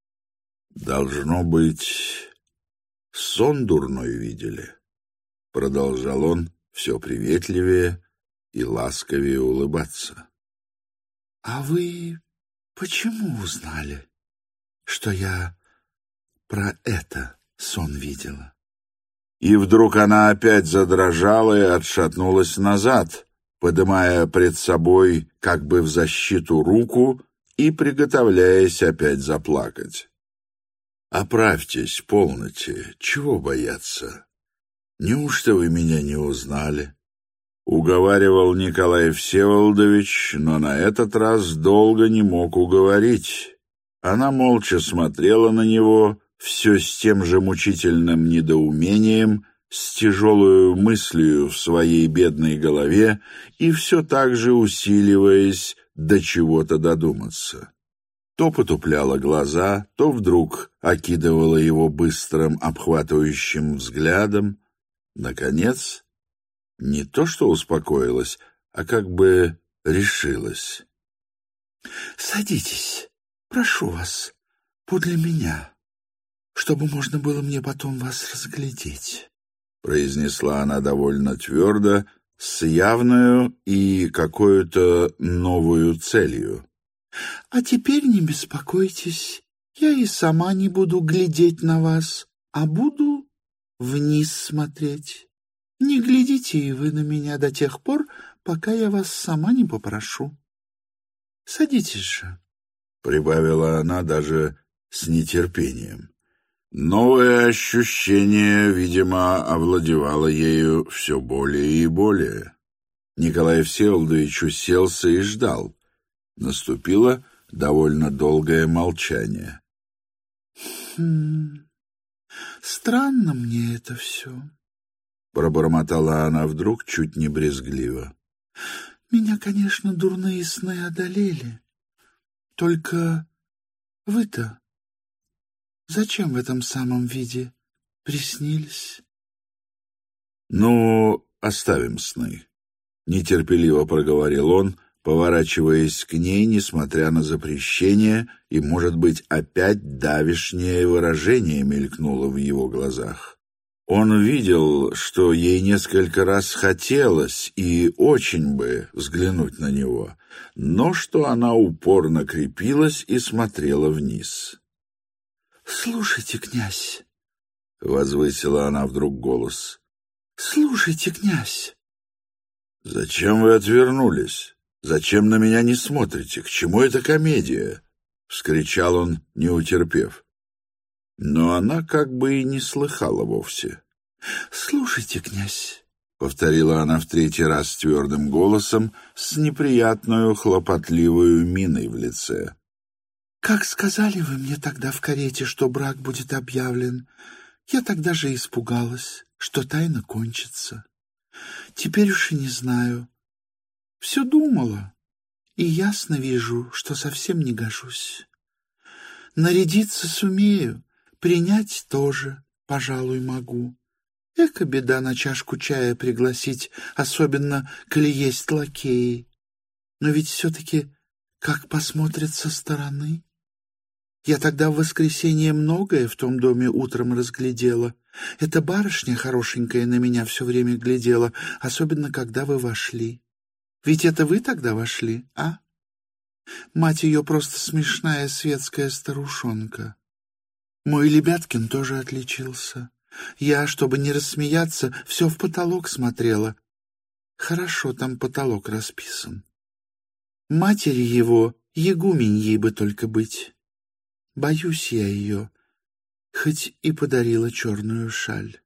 «Должно быть, сон дурной видели?» — продолжал он все приветливее и ласковее улыбаться. «А вы почему узнали, что я про это сон видела?» И вдруг она опять задрожала и отшатнулась назад, подымая пред собой как бы в защиту руку и приготовляясь опять заплакать. «Оправьтесь, полноте, чего бояться? Неужто вы меня не узнали?» — уговаривал Николай Всеволодович, но на этот раз долго не мог уговорить. Она молча смотрела на него, все с тем же мучительным недоумением, с тяжелой мыслью в своей бедной голове и все так же усиливаясь до чего-то додуматься. То потупляла глаза, то вдруг окидывала его быстрым обхватывающим взглядом. Наконец, не то что успокоилась, а как бы решилась. «Садитесь, прошу вас, подле меня, чтобы можно было мне потом вас разглядеть», — произнесла она довольно твердо, с явную и какую-то новую целью. «А теперь не беспокойтесь, я и сама не буду глядеть на вас, а буду вниз смотреть. Не глядите и вы на меня до тех пор, пока я вас сама не попрошу. Садитесь же», — прибавила она даже с нетерпением. Новое ощущение, видимо, овладевало ею все более и более. Николай Всеволодович уселся и ждал. Наступило довольно долгое молчание. «Хм, странно мне это все», — пробормотала она вдруг чуть не брезгливо. «Меня, конечно, дурные сны одолели. Только вы-то зачем в этом самом виде приснились?» «Ну, оставим сны», — нетерпеливо проговорил он, поворачиваясь к ней, несмотря на запрещение, и, может быть, опять давешнее выражение мелькнуло в его глазах. Он видел, что ей несколько раз хотелось и очень бы взглянуть на него, но что она упорно крепилась и смотрела вниз. «Слушайте, князь», — возвысила она вдруг голос. «Слушайте, князь». «Зачем вы отвернулись? Зачем на меня не смотрите? К чему эта комедия?» — вскричал он, не утерпев. Но она как бы и не слыхала вовсе. «Слушайте, князь», — повторила она в третий раз твердым голосом с неприятную хлопотливую миной в лице. «как сказали вы мне тогда в карете, что брак будет объявлен, я тогда же испугалась, что тайна кончится. Теперь уж и не знаю. Все думала, и ясно вижу, что совсем не гожусь. Нарядиться сумею, принять тоже, пожалуй, могу. Эка беда на чашку чая пригласить, особенно, коли есть лакеи. Но ведь все-таки как посмотрят со стороны. Я тогда в воскресенье многое в том доме утром разглядела. Эта барышня хорошенькая на меня все время глядела, особенно когда вы вошли. Ведь это вы тогда вошли, а? Мать ее просто смешная светская старушонка. Мой Лебяткин тоже отличился. Я, чтобы не рассмеяться, все в потолок смотрела. Хорошо там потолок расписан. Матери его, егуменьей бы только быть. Боюсь я ее, хоть и подарила черную шаль.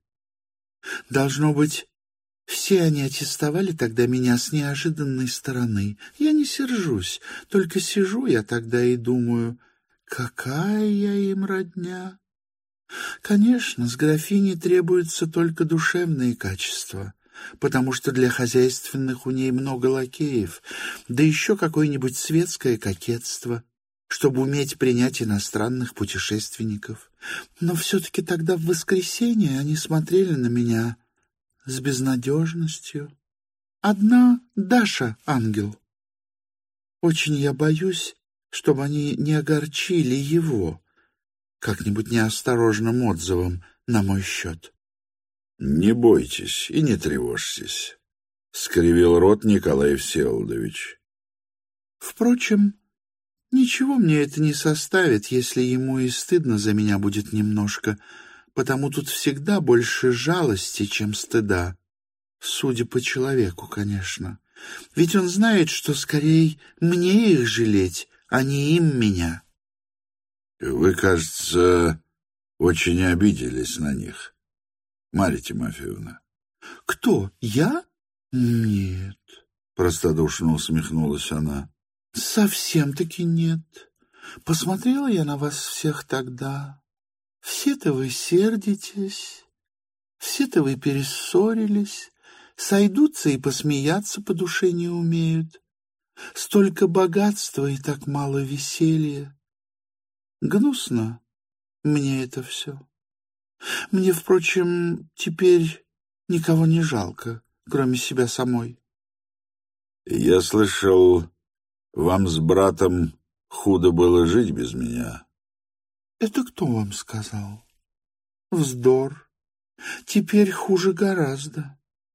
Должно быть, все они аттестовали тогда меня с неожиданной стороны. Я не сержусь, только сижу я тогда и думаю, какая я им родня. Конечно, с графиней требуются только душевные качества, потому что для хозяйственных у ней много лакеев, да еще какое-нибудь светское кокетство, чтобы уметь принять иностранных путешественников. Но все-таки тогда в воскресенье они смотрели на меня с безнадежностью. Одна Даша — ангел. Очень я боюсь, чтобы они не огорчили его как-нибудь неосторожным отзывом на мой счет. — Не бойтесь и не тревожьтесь, — скривил рот Николай Всеволодович. — Впрочем, ничего мне это не составит, если ему и стыдно за меня будет немножко, потому тут всегда больше жалости, чем стыда. Судя по человеку, конечно. Ведь он знает, что скорее мне их жалеть, а не им меня. — Вы, кажется, очень обиделись на них, Марья Тимофеевна. — Кто, я? Нет, — простодушно усмехнулась она. — совсем-таки нет. Посмотрела я на вас всех тогда. Все-то вы сердитесь, все-то вы перессорились, сойдутся и посмеяться по душе не умеют. Столько богатства и так мало веселья. Гнусно мне это все. Мне, впрочем, теперь никого не жалко, кроме себя самой. — Я слышал, вам с братом худо было жить без меня. — Это кто вам сказал? Вздор. Теперь хуже гораздо.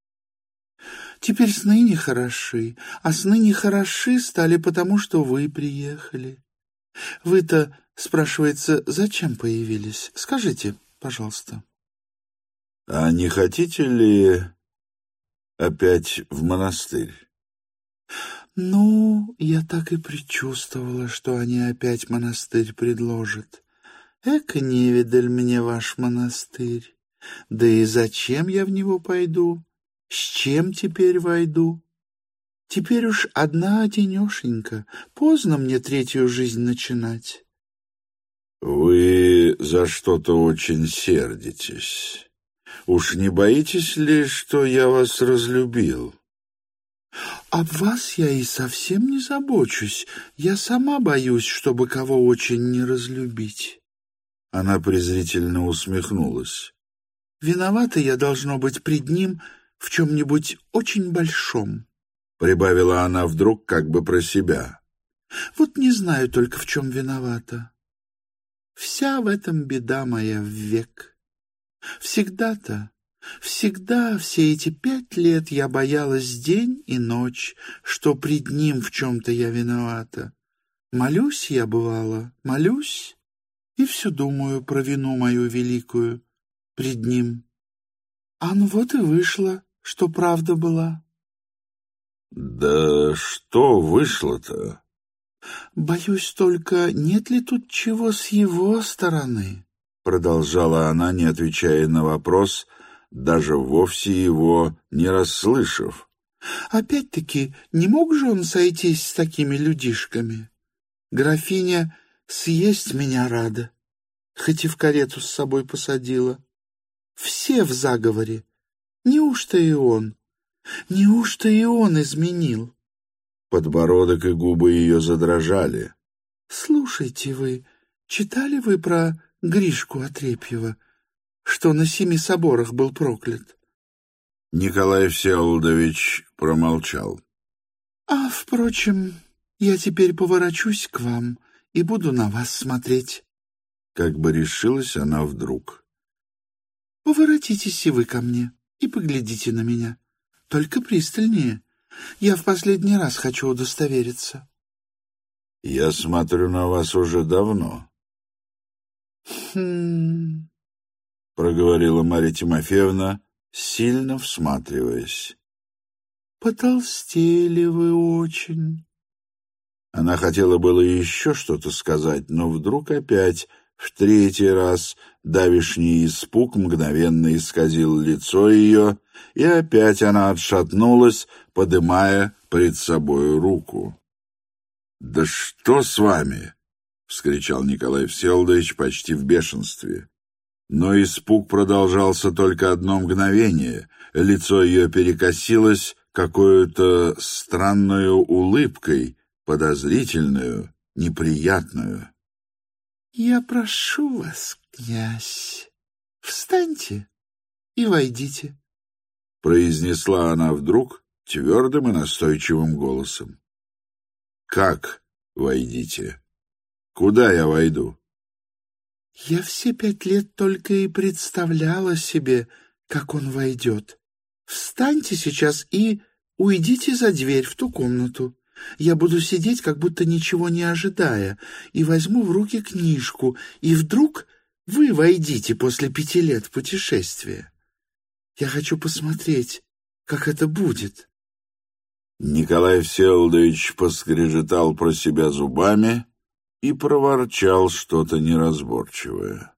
Теперь сны не хороши, а сны не хороши стали потому, что вы приехали. Вы-то, спрашивается, зачем появились? Скажите, пожалуйста. — А не хотите ли опять в монастырь? — Ну, я так и предчувствовала, что они опять монастырь предложат. Эка невидаль мне ваш монастырь. Да и зачем я в него пойду? С чем теперь войду? Теперь уж одна-одинешенька. Поздно мне третью жизнь начинать. — Вы за что-то очень сердитесь. Уж не боитесь ли, что я вас разлюбил? — Об вас я и совсем не забочусь. Я сама боюсь, чтобы кого очень не разлюбить. Она презрительно усмехнулась. — Виновата я, должно быть, пред ним в чем-нибудь очень большом. — прибавила она вдруг как бы про себя. — Вот не знаю только, в чем виновата. Вся в этом беда моя ввек. Всегда-то, всегда все эти пять лет я боялась день и ночь, что пред ним в чем-то я виновата. Молюсь я, бывало, молюсь, и все думаю про вину мою великую пред ним. А ну вот и вышло, что правда была. — Да что вышло-то? — Боюсь только, нет ли тут чего с его стороны? — продолжала она, не отвечая на вопрос, даже вовсе его не расслышав. — Опять-таки, не мог же он сойтись с такими людишками? Графиня съесть меня рада, хоть и в карету с собой посадила. Все в заговоре. Неужто и он? Неужто и он изменил? Подбородок и губы ее задрожали. — Слушайте вы, читали вы про Гришку Отрепьева, что на семи соборах был проклят? Николай Всеволодович промолчал. — А, впрочем, Я теперь поворачусь к вам и буду на вас смотреть. Как бы решилась она вдруг. Поворотитесь и вы ко мне и поглядите на меня. Только пристальнее. Я в последний раз хочу удостовериться. Я смотрю на вас уже давно. Хм... — проговорила Марья Тимофеевна, сильно всматриваясь. «Потолстели вы очень». Она хотела было еще что-то сказать, но вдруг опять, в третий раз, давишний испуг мгновенно исказил лицо ее, и опять она отшатнулась, подымая пред собою руку. «Да что с вами?» — вскричал Николай Всеволодович почти в бешенстве. Но испуг продолжался только одно мгновение. Лицо ее перекосилось какой-то странной улыбкой, подозрительную, неприятную. «Я прошу вас, князь, встаньте и войдите», — произнесла она вдруг твердым и настойчивым голосом. «Как войдите? Куда я войду?» «Я все пять лет только и представляла себе, как он войдет. Встаньте сейчас и уйдите за дверь в ту комнату. Я буду сидеть, как будто ничего не ожидая, и возьму в руки книжку, и вдруг вы войдите после пяти лет путешествия. Я хочу посмотреть, как это будет». Николай Всеволодович поскрежетал про себя зубами и проворчал что-то неразборчивое.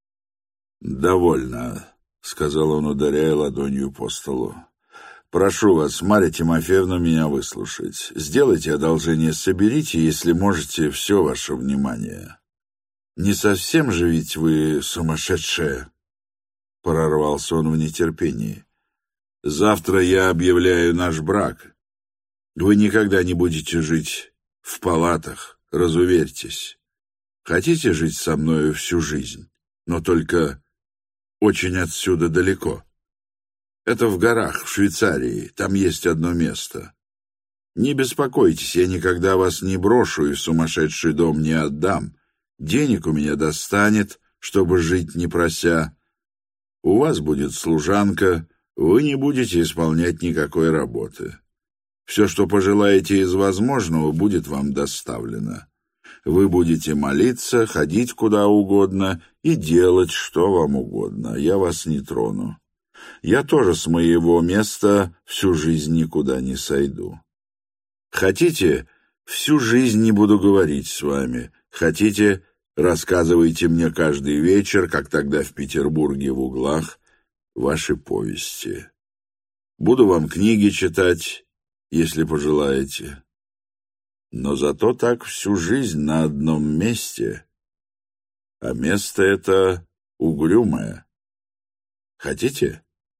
«Довольно», — сказал он, ударяя ладонью по столу. «Прошу вас, Марья Тимофеевна, меня выслушать. Сделайте одолжение, соберите, если можете, все ваше внимание. Не совсем же ведь вы сумасшедшая?» Прорвался он в нетерпении. «Завтра я объявляю наш брак. Вы никогда не будете жить в палатах, разуверьтесь. Хотите жить со мною всю жизнь, но только очень отсюда далеко. Это в горах, в Швейцарии, там есть одно место. Не беспокойтесь, я никогда вас не брошу и в сумасшедший дом не отдам. Денег у меня достанет, чтобы жить не прося. У вас будет служанка, вы не будете исполнять никакой работы. Все, что пожелаете из возможного, будет вам доставлено. Вы будете молиться, ходить куда угодно и делать, что вам угодно. Я вас не трону. Я тоже с моего места всю жизнь никуда не сойду. Хотите, всю жизнь не буду говорить с вами. Хотите, рассказывайте мне каждый вечер, как тогда в Петербурге в углах, ваши повести. Буду вам книги читать, если пожелаете. Но зато так всю жизнь на одном месте, а место это угрюмое. Хотите?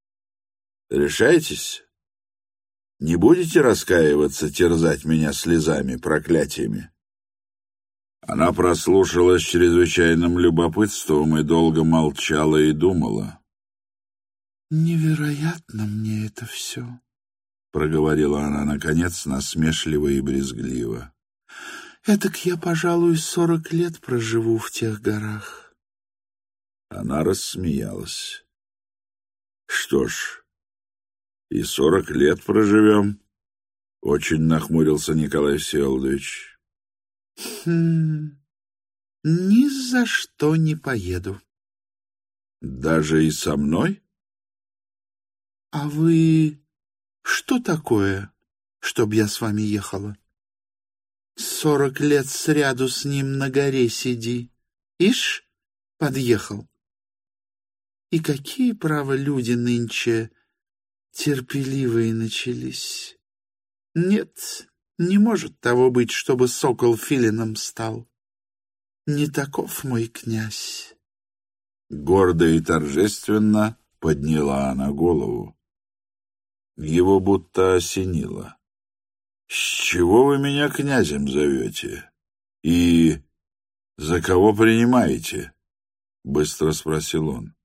Решайтесь? Не будете раскаиваться, терзать меня слезами, проклятиями?» Она прослушала с чрезвычайным любопытством и долго молчала и думала. «Невероятно мне это все», — проговорила она, наконец, насмешливо и брезгливо. «Этак я, пожалуй, сорок лет проживу в тех горах». Она рассмеялась. «Что ж, и сорок лет проживем?» — очень нахмурился Николай Всеволодович. «Хм... Ни за что не поеду». «Даже и со мной?» «А вы... что такое, чтоб я с вами ехала? Сорок лет сряду с ним на горе сиди. Ишь, подъехал. И какие, право, люди нынче терпеливые начались. Нет, не может того быть, чтобы сокол филином стал. Не таков мой князь». Гордо и торжественно подняла она голову. Его будто осенило. «С чего вы меня князем зовете? И за кого принимаете?» — быстро спросил он.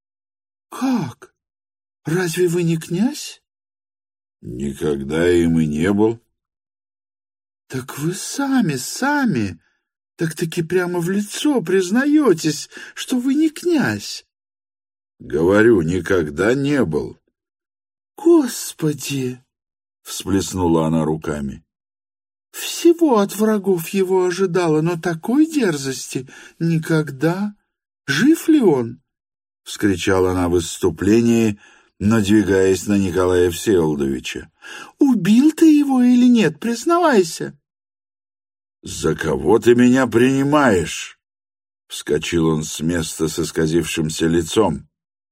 «Как? Разве вы не князь?» «Никогда им и не был». Так вы сами, сами, так-таки прямо в лицо признаетесь, что вы не князь. Говорю, никогда не был. Господи! Всплеснула она руками. Всего от врагов его ожидала, но такой дерзости никогда. Жив ли он? — вскричала она в выступлении, надвигаясь на Николая Всеволодовича. — Убил ты его или нет? Признавайся. — За кого ты меня принимаешь? — вскочил он с места с исказившимся лицом.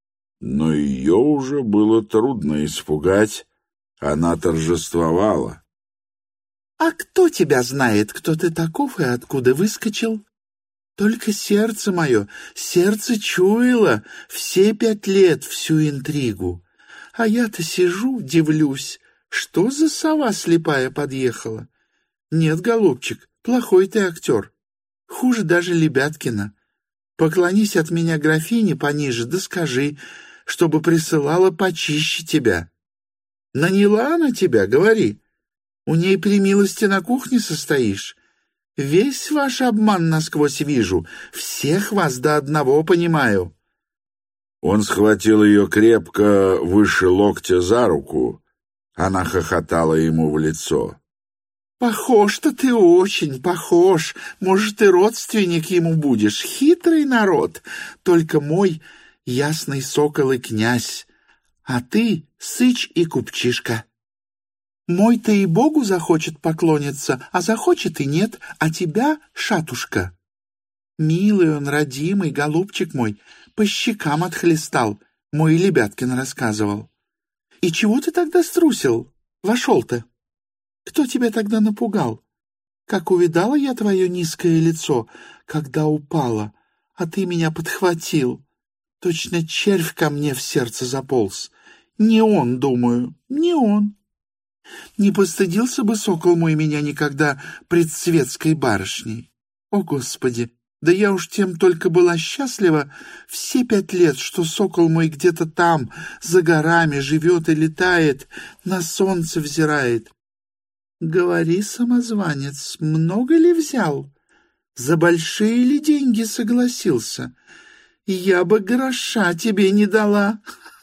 Но ее уже было трудно испугать, она торжествовала. — А кто тебя знает, кто ты таков и откуда выскочил? Только сердце мое, сердце чуяло все пять лет всю интригу. А я-то сижу, дивлюсь, что за сова слепая подъехала. Нет, голубчик, плохой ты актер, хуже даже Лебяткина. Поклонись от меня графине пониже, да скажи, чтобы присылала почище тебя. Наняла она тебя, говори. У ней премилости на кухне состоишь. Весь ваш обман насквозь вижу, всех вас до одного понимаю. Он схватил ее крепко выше локтя за руку. Она хохотала ему в лицо. Похож-то ты очень, похож. Может, и родственник ему будешь. Хитрый народ. Только мой ясный сокол и князь, а ты сыч и купчишка. Мой-то и Богу захочет поклониться, а захочет и нет, а тебя — шатушка. Милый он, родимый, голубчик мой, по щекам отхлестал, мой Лебяткин рассказывал. И чего ты тогда струсил? Вошел-то. Кто тебя тогда напугал? Как увидала я твое низкое лицо, когда упала, а ты меня подхватил. Точно червь ко мне в сердце заполз. Не он, думаю, не он. Не постыдился бы сокол мой меня никогда пред светской барышней. О, Господи, да я уж тем только была счастлива все пять лет, что сокол мой где-то там, за горами, живет и летает, на солнце взирает. Говори, самозванец, много ли взял? За большие ли деньги согласился? Я бы гроша тебе не дала.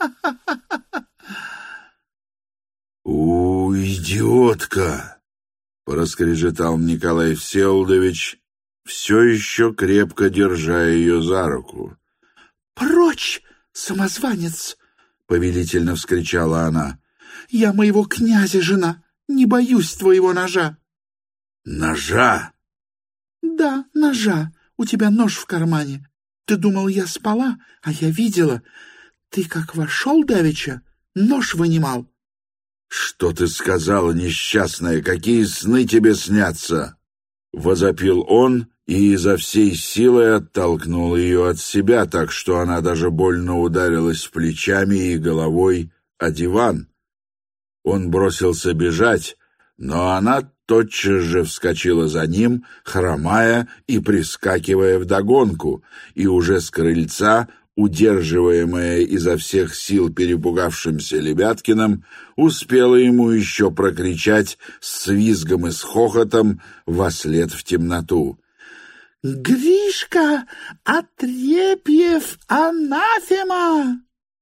«У, идиотка!» — проскрежетал Николай Всеволодович, все еще крепко держа ее за руку. «Прочь, самозванец!» — повелительно вскричала она. «Я моего князя жена, не боюсь твоего ножа». «Ножа?» «Да, ножа. У тебя нож в кармане. Ты думал, я спала, а я видела. Ты как вошел давеча, нож вынимал». «Что ты сказала, несчастная? Какие сны тебе снятся?» — возопил он и изо всей силы оттолкнул ее от себя, так что она даже больно ударилась плечами и головой о диван. Он бросился бежать, но она тотчас же вскочила за ним, хромая и прискакивая вдогонку, и уже с крыльца, удерживаемая изо всех сил перепугавшимся Лебяткиным, успела ему еще прокричать с визгом и с хохотом вослед в темноту: «Гришка! Отрепьев! Анафема!»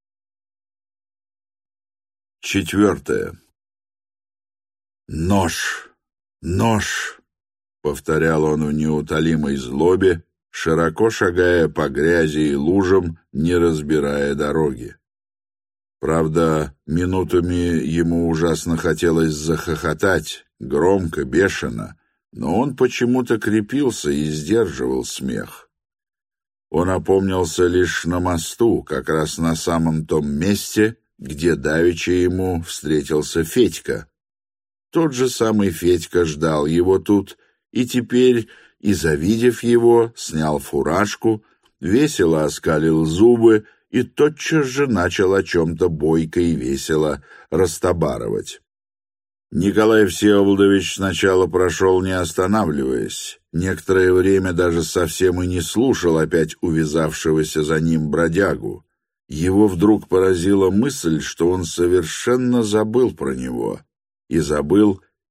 Четвертое. «Нож! Нож!» — повторял он в неутолимой злобе, широко шагая по грязи и лужам, не разбирая дороги. Правда, минутами ему ужасно хотелось захохотать, громко, бешено, но он почему-то крепился и сдерживал смех. Он опомнился лишь на мосту, как раз на самом том месте, где давеча ему встретился Федька. Тот же самый Федька ждал его тут, и теперь, и, завидев его, снял фуражку, весело оскалил зубы и тотчас же начал о чем-то бойко и весело растобарывать. Николай Всеволодович сначала прошел, не останавливаясь, некоторое время даже совсем и не слушал опять увязавшегося за ним бродягу. Его вдруг поразила мысль, что он совершенно забыл про него, и забыл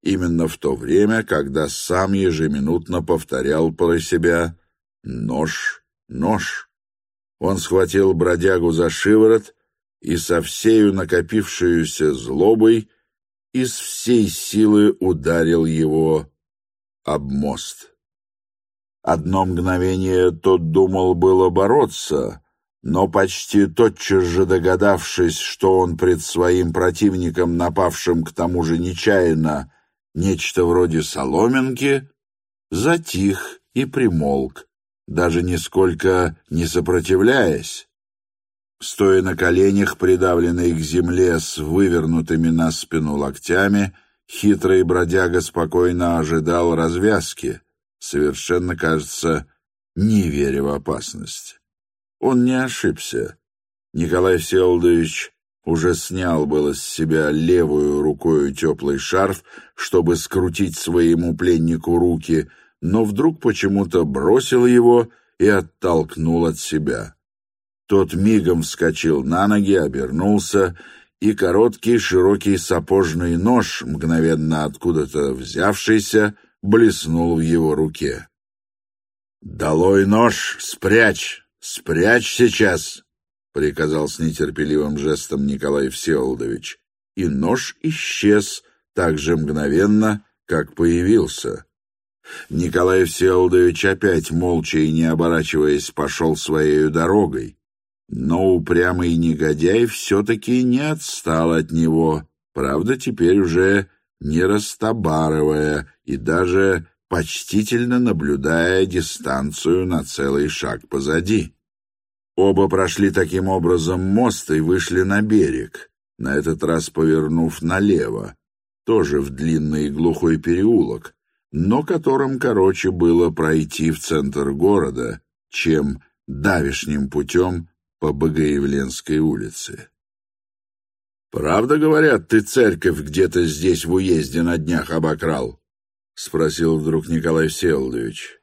именно в то время, когда сам ежеминутно повторял про себя «нож, нож». Он схватил бродягу за шиворот и со всею накопившуюся злобой из всей силы ударил его об мост. Одно мгновение тот думал было бороться, но почти тотчас же догадавшись, что он пред своим противником, напавшим к тому же нечаянно, нечто вроде соломинки, затих и примолк, даже нисколько не сопротивляясь. Стоя на коленях, придавленный к земле с вывернутыми на спину локтями, хитрый бродяга спокойно ожидал развязки, совершенно, кажется, не веря в опасность. Он не ошибся. Николай Всеволодович уже снял было с себя левую рукою теплый шарф, чтобы скрутить своему пленнику руки, но вдруг почему-то бросил его и оттолкнул от себя. Тот мигом вскочил на ноги, обернулся, и короткий широкий сапожный нож, мгновенно откуда-то взявшийся, блеснул в его руке. «Долой нож! Спрячь! Спрячь сейчас!» — приказал с нетерпеливым жестом Николай Всеволодович, и нож исчез так же мгновенно, как появился. Николай Всеволодович опять, молча и не оборачиваясь, пошел своею дорогой, но упрямый негодяй все-таки не отстал от него, правда, теперь уже не растобарывая и даже почтительно наблюдая дистанцию на целый шаг позади. Оба прошли таким образом мост и вышли на берег, на этот раз повернув налево, тоже в длинный глухой переулок, но которым короче было пройти в центр города, чем давешним путем по Богоявленской улице. «Правда, говорят, ты церковь где-то здесь в уезде на днях обокрал?» — спросил вдруг Николай Всеволодович.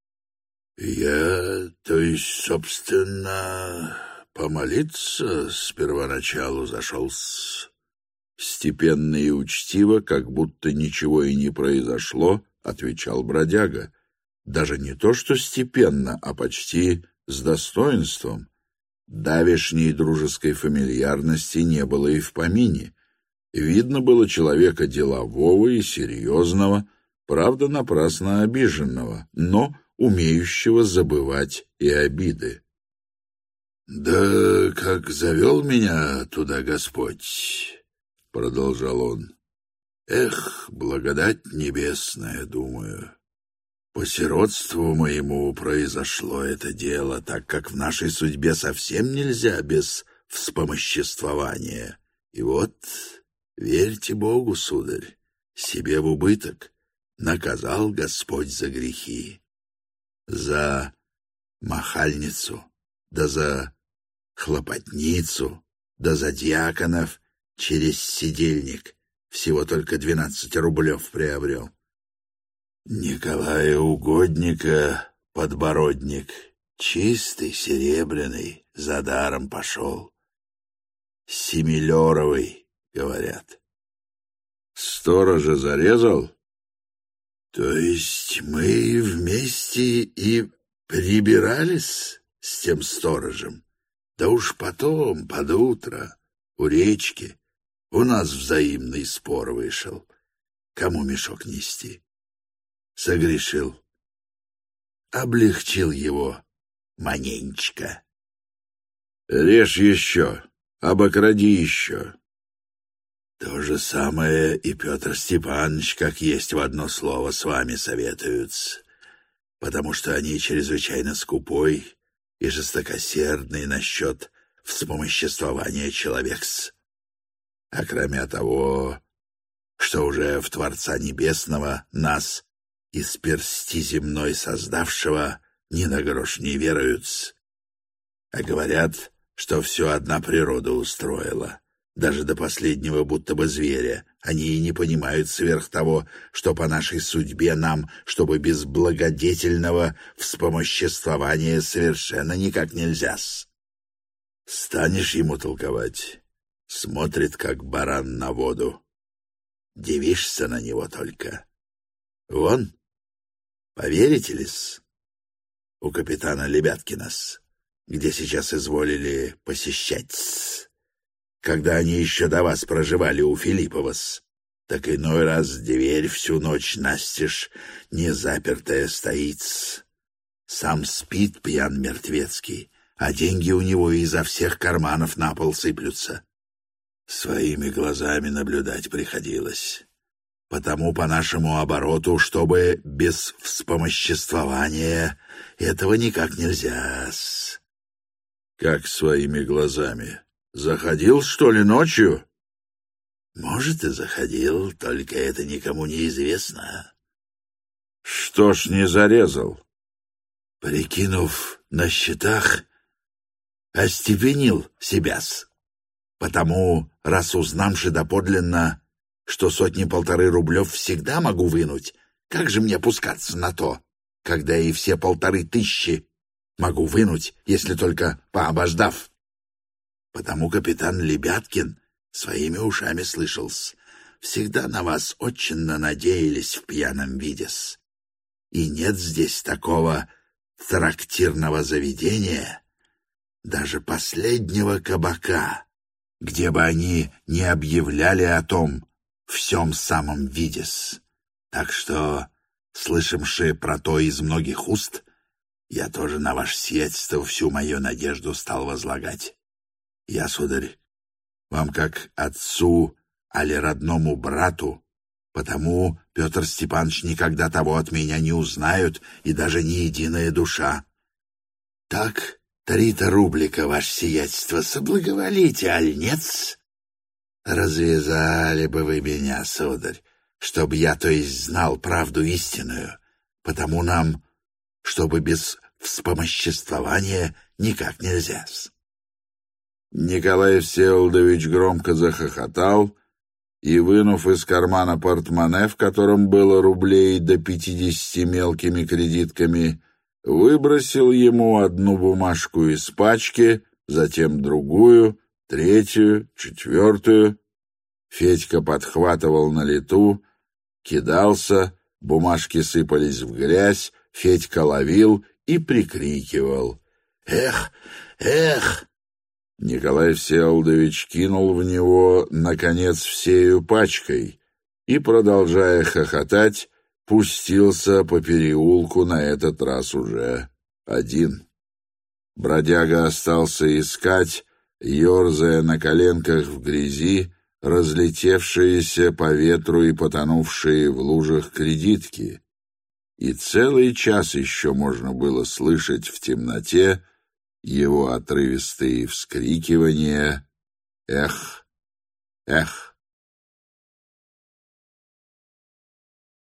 «Я, то есть, собственно, помолиться с первоначалу зашел-с». Степенно и учтиво, как будто ничего и не произошло, отвечал бродяга. Даже не то что степенно, а почти с достоинством. Давешней дружеской фамильярности не было и в помине. Видно было человека делового и серьезного, правда, напрасно обиженного, но умеющего забывать и обиды. «Да как завел меня туда Господь», — продолжал он, — «эх, благодать небесная, думаю. По сиротству моему произошло это дело, так как в нашей судьбе совсем нельзя без вспомоществования. И вот, верьте Богу, сударь, себе в убыток наказал Господь за грехи. За махальницу, да за хлопотницу, да за дьяконов через сидельник всего только двенадцать рублев приобрел. Николая Угодника подбородник, чистый, серебряный, за даром пошел. Семилеровый, говорят. Сторожа зарезал? То есть мы вместе и прибирались с тем сторожем. Да уж потом, под утро, у речки, у нас взаимный спор вышел. Кому мешок нести? Согрешил. Облегчил его маненечко. Режь еще, обокради еще. То же самое и Петр Степанович, как есть в одно слово, с вами советуются, потому что они чрезвычайно скупой и жестокосердный насчет вспомоществования человекс. А кроме того, что уже в Творца Небесного нас из персти земной создавшего ни на грош не веруют, а говорят, что все одна природа устроила. Даже до последнего будто бы зверя. Они и не понимают сверх того, что по нашей судьбе нам, чтобы без благодетельного вспомоществования совершенно никак нельзя-с. Станешь ему толковать, смотрит, как баран на воду. дивишься на него только. Вон, поверите ли-с, у капитана Лебяткина-с, где сейчас изволили посещать-с, когда они еще до вас проживали у Филиппова-с, так иной раз дверь всю ночь настежь не запертая стоит-с. Сам спит пьян мертвецкий, а деньги у него изо всех карманов на пол сыплются. Своими глазами наблюдать приходилось. Потому по нашему обороту, чтобы без вспомоществования, этого никак нельзя-с. Как своими глазами? Заходил, что ли, ночью? Может, и заходил, только это никому не известно. Что ж не зарезал? Прикинув на счетах, остепенил себя-с. Потому, раз узнамши доподлинно, что сотни-полторы рублев всегда могу вынуть, как же мне пускаться на то, когда и все полторы тысячи могу вынуть, если только пообождав? Потому капитан Лебяткин своими ушами слышал-с. Всегда на вас очень надеялись в пьяном виде-с. И нет здесь такого трактирного заведения, даже последнего кабака, где бы они не объявляли о том всем самом виде-с. Так что, слышимши про то из многих уст, я тоже на ваше сиятельство всю мою надежду стал возлагать. Я, сударь, вам как отцу, али родному брату, потому Петр Степанович никогда того от меня не узнают, и даже ни единая душа. Так, три-то рублика, ваше сиятельство, соблаговолите, аль нет? Развязали бы вы меня, сударь, чтоб я, то есть, знал правду истинную, потому нам, чтобы без вспомоществования, никак нельзя-с. Николай Всеволодович громко захохотал и, вынув из кармана портмоне, в котором было рублей до пятидесяти мелкими кредитками, выбросил ему одну бумажку из пачки, затем другую, третью, четвертую. Федька подхватывал на лету, кидался, бумажки сыпались в грязь, Федька ловил и прикрикивал: «Эх, эх!» Николай Всеволодович кинул в него, наконец, всею пачкой и, продолжая хохотать, пустился по переулку, на этот раз уже один. Бродяга остался искать, ерзая на коленках в грязи, разлетевшиеся по ветру и потонувшие в лужах кредитки. И целый час еще можно было слышать в темноте его отрывистые вскрикивания: «Эх! Эх!»